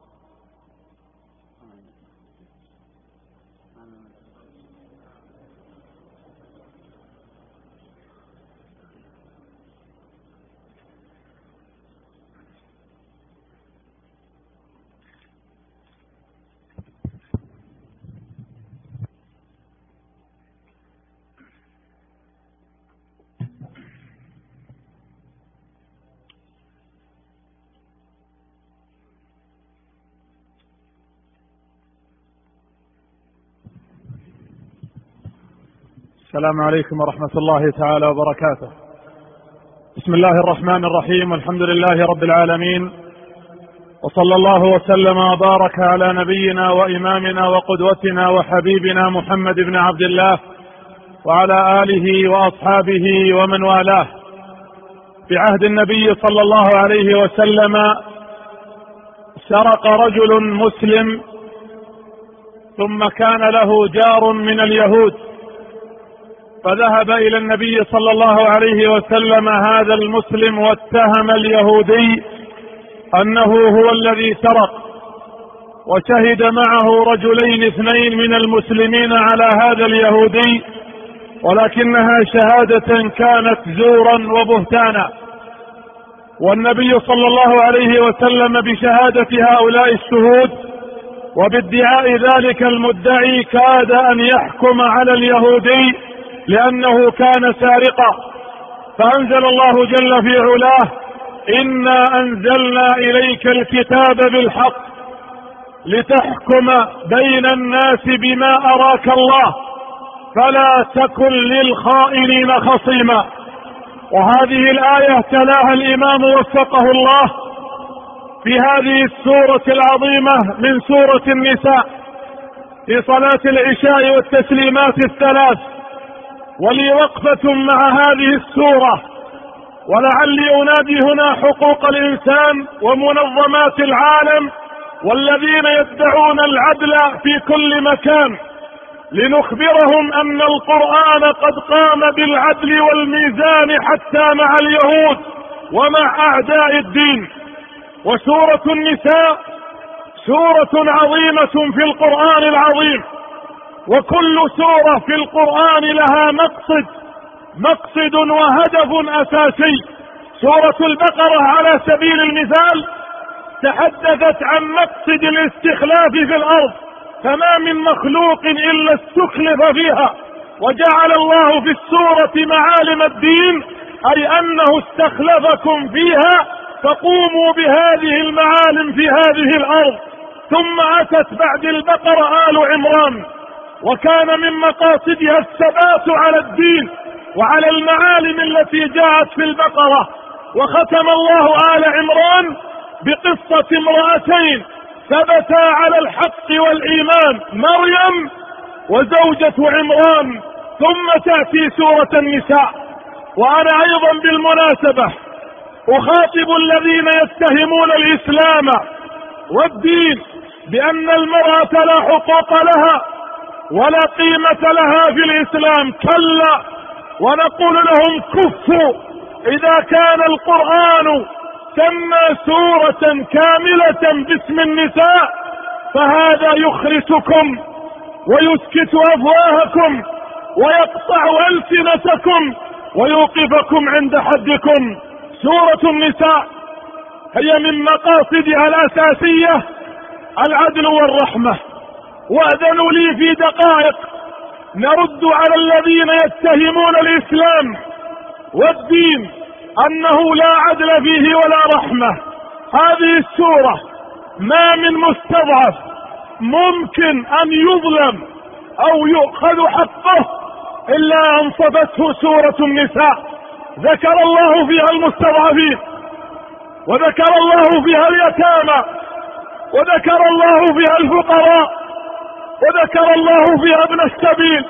السلام عليكم ورحمة الله تعالى وبركاته. بسم الله الرحمن الرحيم، والحمد لله رب العالمين، وصلى الله وسلم وبارك على نبينا وإمامنا وقدوتنا وحبيبنا محمد بن عبد الله وعلى آله وأصحابه ومن والاه. في عهد النبي صلى الله عليه وسلم سرق رجل مسلم، ثم كان له جار من اليهود، فذهب إلى النبي صلى الله عليه وسلم هذا المسلم واتهم اليهودي أنه هو الذي سرق، وشهد معه رجلين اثنين من المسلمين على هذا اليهودي، ولكنها شهادة كانت زورا وبهتانا. والنبي صلى الله عليه وسلم بشهادة هؤلاء الشهود وبادعاء ذلك المدعي كاد أن يحكم على اليهودي لأنه كان سارقا، فأنزل الله جل في علاه: إنا أنزلنا إليك الكتاب بالحق لتحكم بين الناس بما أراك الله فلا تكن للخائنين خصيما. وهذه الآية تلاها الإمام وفقه الله في هذه السورة العظيمة من سورة النساء في صلاة العشاء والتسليمات الثلاث، ولي وقفة مع هذه السورة، ولعلي أنادي هنا حقوق الإنسان ومنظمات العالم والذين يدعون العدل في كل مكان، لنخبرهم أن القرآن قد قام بالعدل والميزان حتى مع اليهود ومع أعداء الدين. وسورة النساء سورة عظيمة في القرآن العظيم، وكل سورة في القرآن لها مقصد مقصد وهدف أساسي. سورة البقرة على سبيل المثال تحدثت عن مقصد الاستخلاف في الأرض، فما من مخلوق إلا استخلف فيها، وجعل الله في السورة معالم الدين، أي أنه استخلفكم فيها فقوموا بهذه المعالم في هذه الأرض. ثم أتت بعد البقرة آل عمران، وكان من مقاصدها الثبات على الدين وعلى المعالم التي جاءت في البقرة. وختم الله آل عمران بقصة امرأتين ثبتا على الحق والإيمان، مريم وزوجة عمران. ثم تأتي سورة النساء. وأنا أيضا بالمناسبة أخاطب الذين يتهمون الإسلام والدين بأن المرأة لا حقوق لها ولا قيمة لها في الإسلام، كلا، ونقول لهم كفوا. إذا كان القرآن سمى سورة كاملة باسم النساء فهذا يخرسكم ويسكت أفواهكم ويقطع ألسنتكم ويوقفكم عند حدكم. سورة النساء هي من مقاصدها الأساسية العدل والرحمة. وأذنوا لي في دقائق نرد على الذين يتهمون الإسلام والدين أنه لا عدل فيه ولا رحمة. هذه السورة ما من مستضعف ممكن أن يظلم أو يؤخذ حقه إلا أنصفته سورة النساء. ذكر الله فيها المستضعفين، وذكر الله فيها اليتامى، وذكر الله فيها الفقراء، وذكر الله فيها ابن السبيل،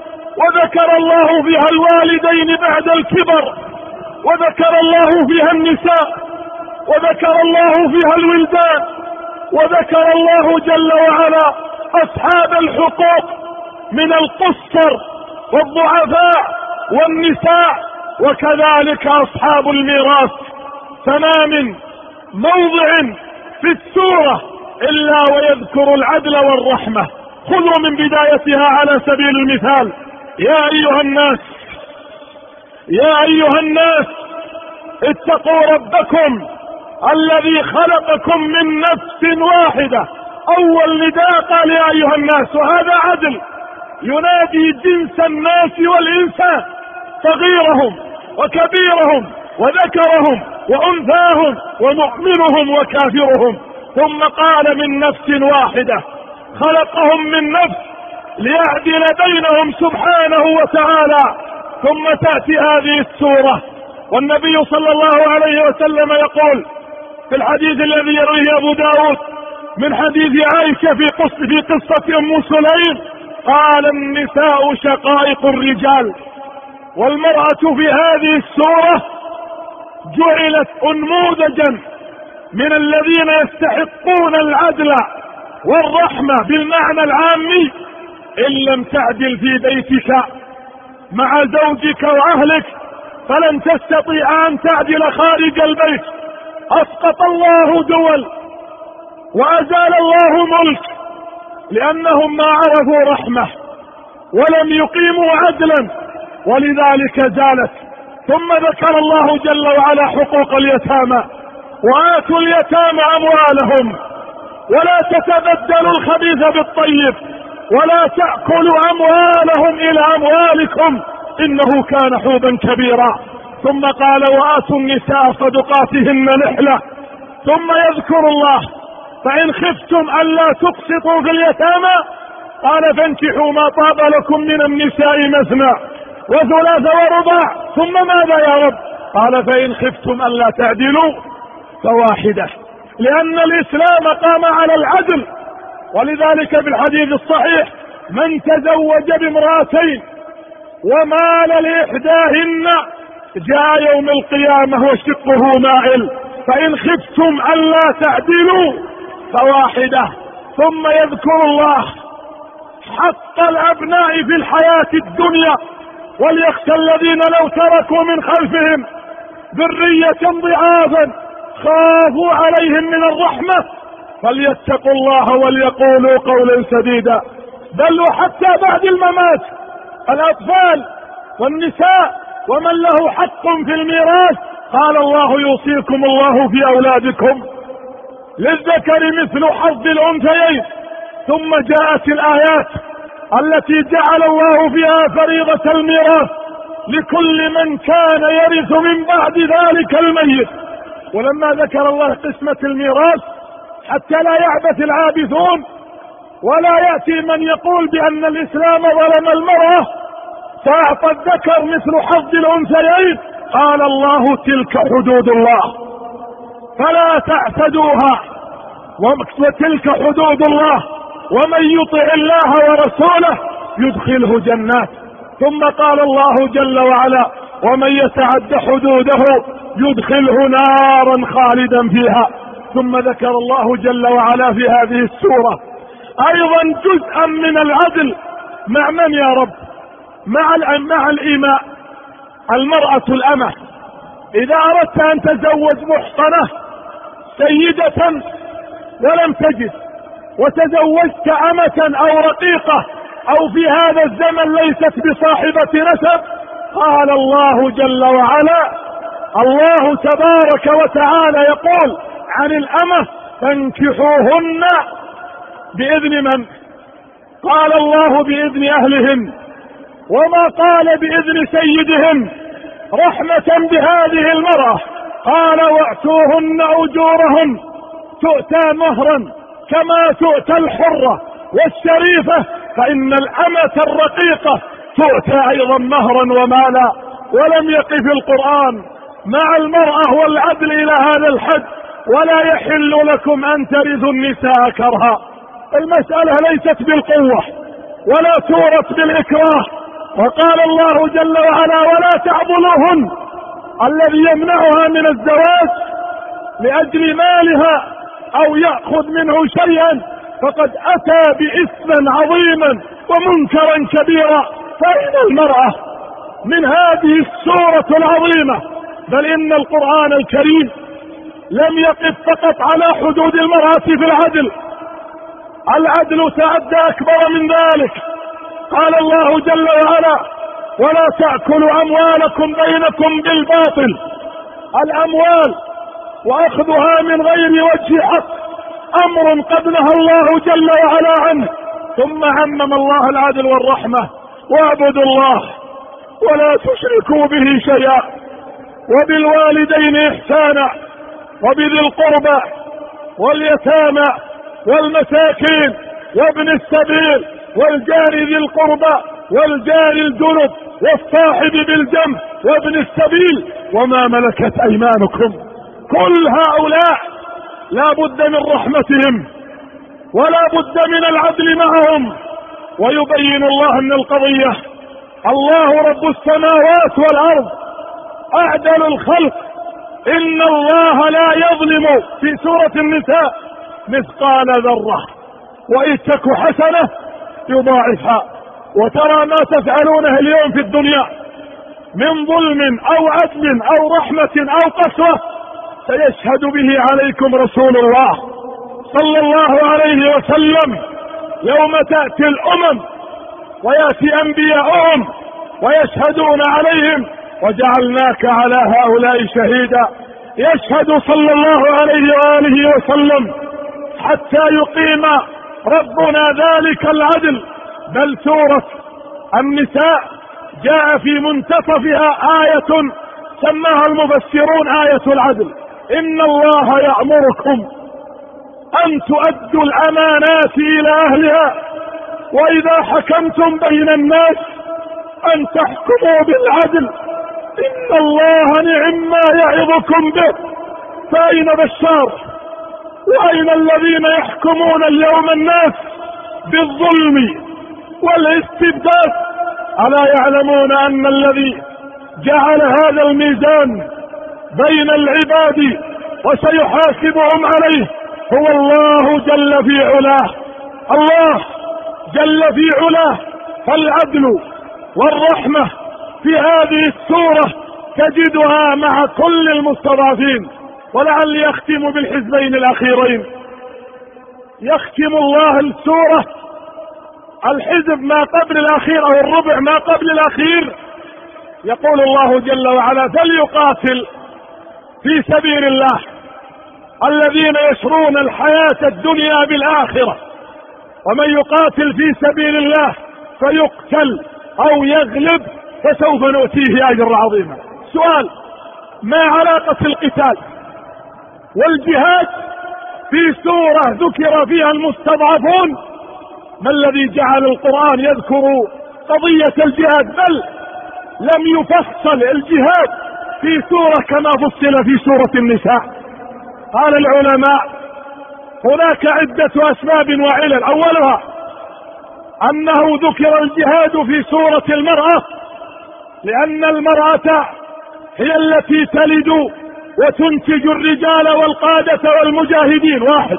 وذكر الله فيها الوالدين بعد الكبر، وذكر الله فيها النساء، وذكر الله فيها الولدان، وذكر الله جل وعلا أصحاب الحقوق من القصر والضعفاء والنساء، وكذلك أصحاب الميراث. فما من موضع في السورة إلا ويذكر العدل والرحمة. خذوا من بدايتها على سبيل المثال: يا أيها الناس يا أيها الناس اتقوا ربكم الذي خلقكم من نفس واحدة. أول نداء قال يا أيها الناس، وهذا عدل ينادي جنس الناس والإنسان، صغيرهم وكبيرهم وذكرهم وأنثاهم ومؤمنهم وكافرهم. ثم قال من نفس واحدة، خلقهم من نفس ليعدل بينهم سبحانه وتعالى. ثم تأتي هذه السورة والنبي صلى الله عليه وسلم يقول في الحديث الذي يرويه أبو داود من حديث عائشة في قصة, في قصة أم سليم، قال النساء شقائق الرجال. والمرأة في هذه السورة جعلت أنموذجا من الذين يستحقون العدل والرحمة بالمعنى العامي. إن لم تعدل في بيتك مع زوجك وأهلك فلن تستطيع أن تعدل خارج البيت. أسقط الله دول وأزال الله ملك لأنهم ما عرفوا رحمة ولم يقيموا عدلا، ولذلك زالت. ثم ذكر الله جل وعلا حقوق اليتامى: وآتوا اليتامى أموالهم ولا تتبدلوا الخبيث بالطيب ولا تأكلوا أموالهم إلى أموالكم إنه كان حوبا كبيرا. ثم قال: وآتوا النساء صدقاتهن نحلة. ثم يذكر الله: فإن خفتم ألا تقسطوا في اليتامى قال: فانكحوا ما طاب لكم من النساء مثنى وثلاث ورباع. ثم ماذا يا رب؟ قال: فإن خفتم ألا تعدلوا فواحدة. لأن الإسلام قام على العدل. ولذلك في الحديث الصحيح من تزوج بامرأتين ومال لإحداهن جاء يوم القيامة وشقه مائل، فإن خفتم ألا تعدلوا فواحدة. ثم يذكر الله حق الأبناء في الحياة الدنيا، وليخشى الذين لو تركوا من خلفهم ذرية ضعافا خافوا عليهم من الرحمة فليتقوا الله وليقولوا قولا سديدا. بل وحتى بعد الممات الأطفال والنساء ومن له حق في الميراث قال الله يوصيكم الله في أولادكم للذكر مثل حظ الأنثيين. ثم جاءت الآيات التي جعل الله فيها فريضة الميراث لكل من كان يرث من بعد ذلك الميت. ولما ذكر الله قسمة الميراث حتى لا يعبث العابثون ولا يأتي من يقول بأن الإسلام ظلم المرأة فأعطى الذكر مثل حظ الأنثيين، قال الله تلك حدود الله فلا تعتدوها، وتلك حدود الله ومن يطع الله ورسوله يدخله جنات. ثم قال الله جل وعلا ومن يتعد حدوده يدخله نارا خالدا فيها. ثم ذكر الله جل وعلا في هذه السورة ايضا جزءا من العدل. مع من يا رب؟ مع مع الإماء. المرأة الأمة إذا أردت أن تزوج محصنة سيدة ولم تجد وتزوجت أمة أو رقيقة أو في هذا الزمن ليست بصاحبة نسب، قال الله جل وعلا الله تبارك وتعالى يقول عن الأمة فانكحوهن بإذن من؟ قال الله بإذن أهلهن، وما قال بإذن سيدهن رحمة بهذه المرأة. قال وأتوهن أجورهن تؤتى مهرا كما تؤتى الحرة والشريفة، فإن الأمة الرقيقة تؤتى أيضا مهرا ومالا. ولم يقف القرآن مع المرأة والعدل إلى هذا الحد ولا يحل لكم أن ترثوا النساء كرها. المسألة ليست بالقوة ولا تورث بالإكراه. وقال الله جل وعلا ولا تعضلوهن، الذي يمنعها من الزواج لأجل مالها أو يأخذ منه شيئا فقد أتى بإثما عظيما ومنكرا كبيرا. فإن المرأة من هذه السورة العظيمة، بل إن القرآن الكريم لم يقف فقط على حدود المرأة في العدل، العدل تعدى أكبر من ذلك. قال الله جل وعلا ولا تأكلوا أموالكم بينكم بالباطل. الأموال وأخذها من غير وجه حق أمر قد نهى الله جل وعلا عنه. ثم عمم الله العدل والرحمة واعبدوا الله ولا تشركوا به شيئا وبالوالدين إحسانا وبذي القربى واليتامى والمساكين وابن السبيل والجار ذي القربى والجار الجنب والصاحب بالجنب وابن السبيل وما ملكت أيمانكم. كل هؤلاء لا بد من رحمتهم ولا بد من العدل معهم. ويبين الله أن القضية الله رب السماوات والأرض أعدل الخلق، إن الله لا يظلم في سورة النساء مثقال ذرة وإن تك حسنة يضاعفها. وترى ما تفعلونه اليوم في الدنيا من ظلم أو عدل أو رحمة أو قسوة سيشهد به عليكم رسول الله صلى الله عليه وسلم يوم تأتي الأمم ويأتي أنبياؤهم ويشهدون عليهم وجعلناك على هؤلاء شهيدا. يشهد صلى الله عليه وآله وسلم حتى يقيم ربنا ذلك العدل. بل سورة النساء جاء في منتصفها آية سماها المفسرون آية العدل. إن الله يأمركم أن تؤدوا الأمانات إلى أهلها وإذا حكمتم بين الناس أن تحكموا بالعدل إن الله نعم ما يعظكم به. فأين بشار وأين الذين يحكمون اليوم الناس بالظلم والاستبداد؟ ألا يعلمون أن الذي جعل هذا الميزان بين العباد وسيحاسبهم عليه هو الله جل في علاه. الله جل في علاه. فالعدل والرحمة في هذه السورة تجدها مع كل المستضعفين. ولعلي أختم بالحزبين الأخيرين. يختم الله السورة الحزب ما قبل الأخير أو الربع ما قبل الأخير، يقول الله جل وعلا: فليقاتل في سبيل الله الذين يشرون الحياة الدنيا بالآخرة، ومن يقاتل في سبيل الله فيقتل أو يغلب فسوف نؤتيه أجرا عظيما. سؤال: ما علاقة القتال والجهاد في سورة ذكر فيها المستضعفون؟ ما الذي جعل القرآن يذكر قضية الجهاد؟ بل لم يفصل الجهاد في سورة كما فصل في سورة النساء. قال العلماء: هناك عدة أسباب وعلل. أولها أنه ذكر الجهاد في سورة المرأة لأن المرأة هي التي تلد وتنتج الرجال والقادة والمجاهدين. واحد.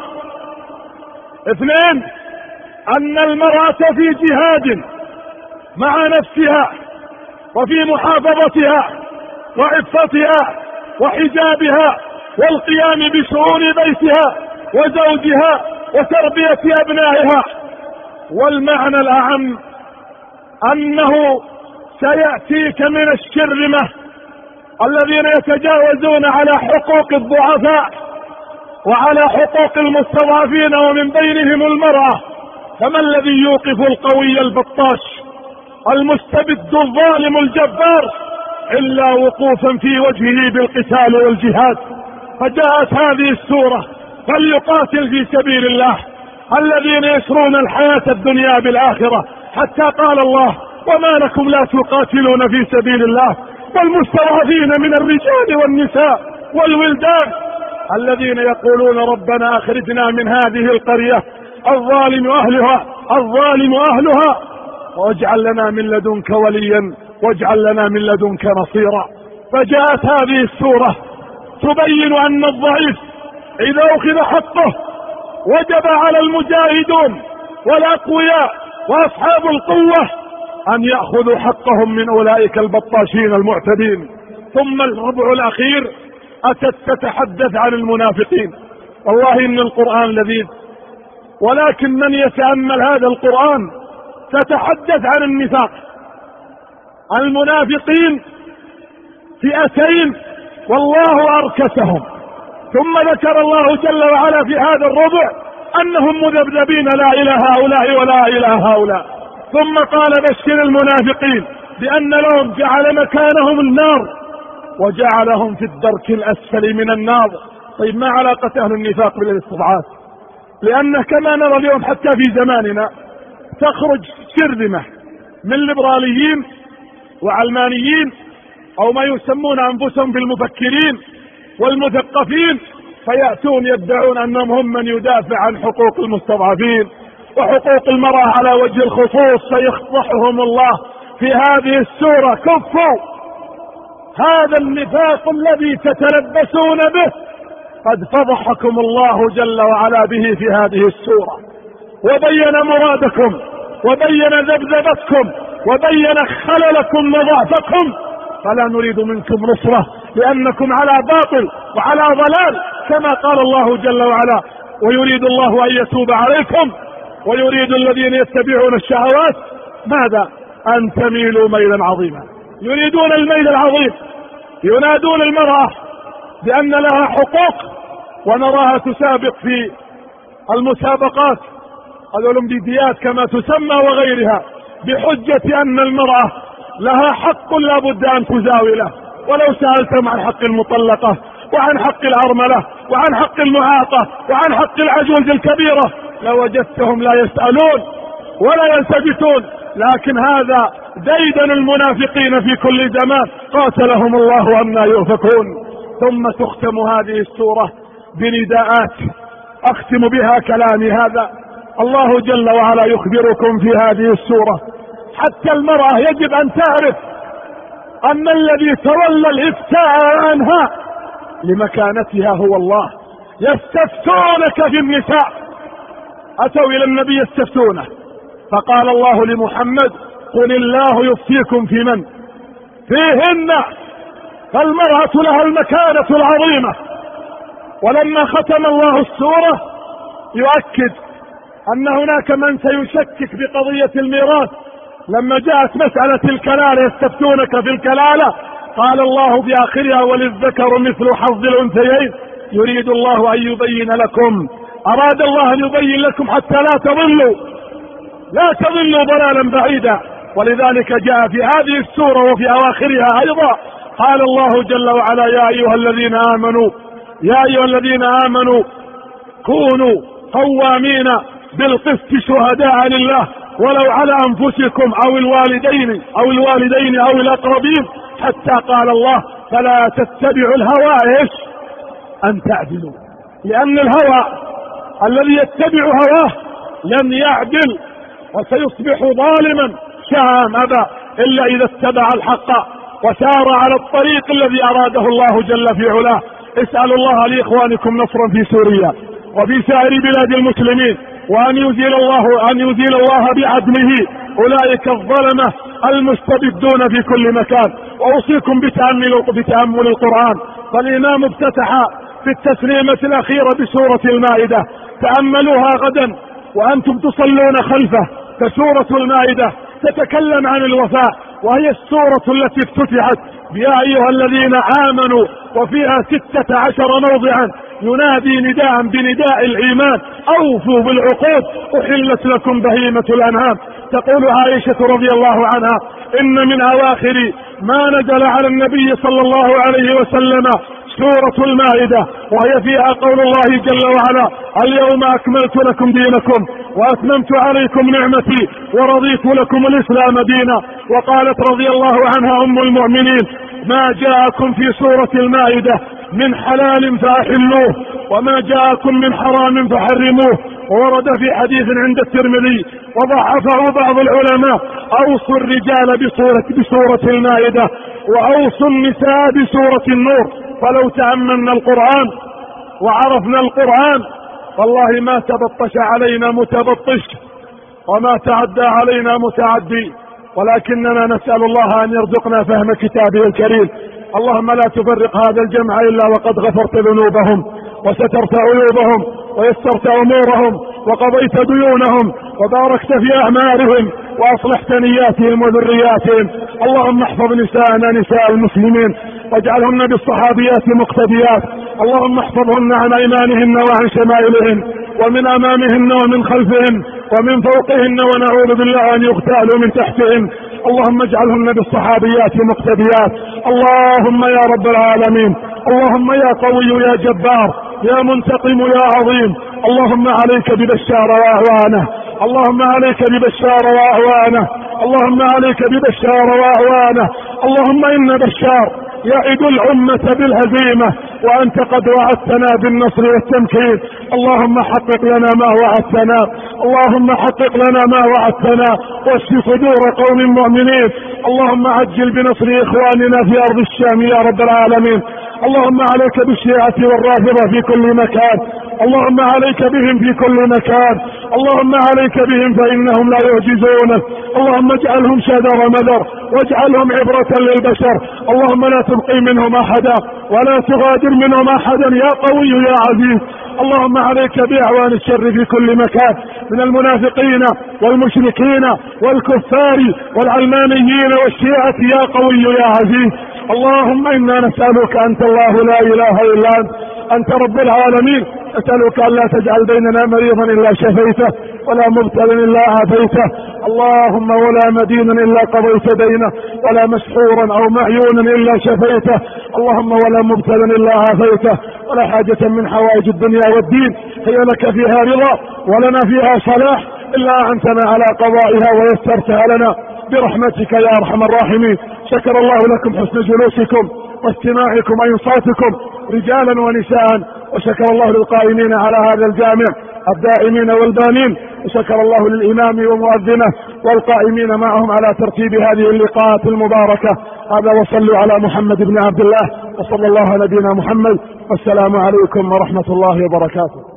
اثنين: أن المرأة في جهاد مع نفسها وفي محافظتها وعفتها وحجابها والقيام بشؤون بيتها وزوجها وتربية أبنائها. والمعنى الأعم أنه سيأتيك من الشرذمة الذين يتجاوزون على حقوق الضعفاء وعلى حقوق المستضعفين ومن بينهم المرأة. فما الذي يوقف القوي البطاش المستبد الظالم الجبار إلا وقوفا في وجهه بالقتال والجهاد؟ فجاءت هذه السورة: فليقاتل في سبيل الله الذين يشرون الحياة الدنيا بالآخرة، حتى قال الله: وما لكم لا تقاتلون في سبيل الله والمستضعفين من الرجال والنساء والولدان الذين يقولون ربنا أخرجنا من هذه القرية الظالم أهلها الظالم أهلها واجعل لنا من لدنك وليا واجعل لنا من لدنك نصيرا. فجاءت هذه السورة تبين أن الضعيف إذا أخذ حقه وجب على المجاهدون والأقوياء وأصحاب القوة أن يأخذوا حقهم من أولئك البطاشين المعتدين. ثم الربع الأخير أتت تتحدث عن المنافقين. والله إن القرآن لذيذ، ولكن من يتأمل هذا القرآن تتحدث عن النفاق. المنافقين فئتين والله أركسهم. ثم ذكر الله جل وعلا في هذا الربع أنهم مذبذبين لا إلى هؤلاء ولا إلى هؤلاء. ثم قال: بشر المنافقين بأن لهم جعل مكانهم النار وجعلهم في الدرك الأسفل من النار. طيب ما علاقة أهل النفاق بالاستضعاف؟ لأن كما نرى اليوم حتى في زماننا تخرج شرذمة من ليبراليين وعلمانيين أو ما يسمون أنفسهم بالمفكرين والمثقفين، فيأتون يدعون أنهم هم من يدافع عن حقوق المستضعفين وحقوق المرأة على وجه الخصوص، فيفضحهم الله في هذه السورة. كفوا هذا النفاق الذي تتلبسون به، قد فضحكم الله جل وعلا به في هذه السورة، وبين مرادكم وبين ذبذبتكم وبين خللكم وضعفكم. فلا نريد منكم نصرة لأنكم على باطل وعلى ضلال كما قال الله جل وعلا: ويريد الله أن يتوب عليكم ويريد الذين يتبعون الشهوات ماذا؟ أن تميلوا ميلا عظيما. يريدون الميل العظيم. ينادون المرأة بأن لها حقوق ونراها تسابق في المسابقات الأولمبيديات كما تسمى وغيرها بحجة أن المرأة لها حق لا بد أن تزاوله. ولو سألتم عن حق المطلقة وعن حق الأرملة وعن حق المعاقة وعن حق العجوز الكبيرة لوجدتهم لا يسألون ولا يلتفتون. لكن هذا ديدن المنافقين في كل زمان، قاتلهم الله أن يؤفكون. ثم تختم هذه السورة بنداءات اختم بها كلامي هذا. الله جل وعلا يخبركم في هذه السورة حتى المرأة يجب ان تعرف ان الذي تولى الافتاء عنها لمكانتها هو الله. يستفتونك في النساء، اتوا الى النبي يستفتونه، فقال الله لمحمد قل الله يفتيكم في من فيهن. فالمرأة لها المكانة العظيمة. ولما ختم الله السورة يؤكد ان هناك من سيشكك بقضية الميراث. لما جاءت مسألة الكلالة يستفتونك في الكلالة قال الله في آخرها وللذكر مثل حظ الأنثيين يريد الله أن يبين لكم. أراد الله أن يبين لكم حتى لا تضلوا لا تضلوا ضلالا بعيدا. ولذلك جاء في هذه السورة وفي أواخرها أيضا قال الله جل وعلا يا أيها الذين آمنوا يا أيها الذين آمنوا كونوا قوامين بالقسط شهداء لله ولو على أنفسكم أو الوالدين أو الوالدين أو الأقربين حتى قال الله فلا تتبعوا الهوى إيش أن تعدلوا. لأن الهوى الذي يتبع هواه لن يعدل وسيصبح ظالما شاء أم أبى إلا إذا اتبع الحق وسار على الطريق الذي أراده الله جل في علاه. اسألوا الله لإخوانكم نصرا في سوريا وفي سائر بلاد المسلمين وأن يزيل الله أن يزيل الله بعدله أولئك الظلمة المستبدون في كل مكان. وأوصيكم بتأمل بتأمل القرآن. فالإمام افتتح في التسليمة الأخيرة بسورة المائدة، تأملوها غدا وأنتم تصلون خلفه. فسورة المائدة تتكلم عن الوفاء، وهي السورة التي افتتحت يا أيها الذين آمنوا، وفيها ستة عشر موضعا ينادي نداء بنداء الإيمان أوفوا بالعقود أحلت لكم بهيمة الأنعام. تقول عائشة رضي الله عنها إن من أواخر ما نزل على النبي صلى الله عليه وسلم سورة المائدة، وهي فيها قول الله جل وعلا اليوم أكملت لكم دينكم وأتممت عليكم نعمتي ورضيت لكم الإسلام دينا. وقالت رضي الله عنها أم المؤمنين ما جاءكم في سورة المائدة من حلال فأحلوه وما جاءكم من حرام فحرموه. وورد في حديث عند الترمذي وضعفه بعض العلماء أوصوا الرجال بسورة, بسورة المائدة وأوصوا النساء بسورة النور. فلو تأملنا القرآن وعرفنا القرآن والله ما تبطش علينا متبطش وما تعدى علينا متعدي، ولكننا نسأل الله أن يرزقنا فهم كتابه الكريم. اللهم لا تفرق هذا الجمع إلا وقد غفرت ذنوبهم وسترت عيوبهم ويسرت أمورهم وقضيت ديونهم وباركت في أعمارهم وأصلحت نياتهم وذرياتهم. اللهم احفظ نساءنا نساء المسلمين واجعلهن بالصحابيات مقتديات. اللهم احفظهن عن أيمانهن وعن شمائلهن ومن أمامهن ومن خلفهن ومن فوقهن ونعوذ بالله أن يغتالوا من تحتهن. اللهم اجعلهن بالصحابيات مقتديات. اللهم يا رب العالمين، اللهم يا قوي يا جبار يا منتقم يا عظيم، اللهم عليك ببشار وأعوانه، اللهم عليك ببشار وأعوانه، اللهم عليك ببشار وأعوانه. اللهم إن بشار يعد الأمة بالهزيمة وأنت قد وعدتنا بالنصر والتمكين. اللهم حقق لنا ما وعدتنا، اللهم حقق لنا ما وعدتنا واشف صدور قوم مؤمنين. اللهم عجل بنصر إخواننا في أرض الشام يا رب العالمين. اللهم عليك بالشيعة والرافضة في كل مكان، اللهم عليك بهم في كل مكان، اللهم عليك بهم فإنهم لا يعجزونك. اللهم اجعلهم شذر مذر واجعلهم عبرة للبشر. اللهم لا تبقي منهم أحدا ولا تغادر منهم أحدا يا قوي يا عزيز. اللهم عليك بأعوان الشر في كل مكان من المنافقين والمشركين والكفار والعلمانيين والشيعة يا قوي يا عزيز. اللهم إنا نسألك أنت الله لا إله إلا أنت، أنت رب العالمين، أسألك أن لا تجعل بيننا مريضا إلا شفيته ولا مبتلا إلا عافيته. اللهم ولا مدينا إلا قضيت دينه ولا مسحورا أو معيونا إلا شفيته. اللهم ولا مبتلا إلا عافيته ولا حاجة من حوائج الدنيا والدين هي لك فيها رضا ولنا فيها صلاح إلا أعنتنا على قضائها ويسرتها لنا برحمتك يا أرحم الراحمين. شكر الله لكم حسن جلوسكم واستماعكم وإنصاتكم رجالا ونساء، وشكر الله للقائمين على هذا الجامع الدائمين والبانين، وشكر الله للإمام ومؤذنه والقائمين معهم على ترتيب هذه اللقاءات المباركة. هذا وصلوا على محمد بن عبد الله، وصلى الله على نبينا محمد. والسلام عليكم ورحمة الله وبركاته.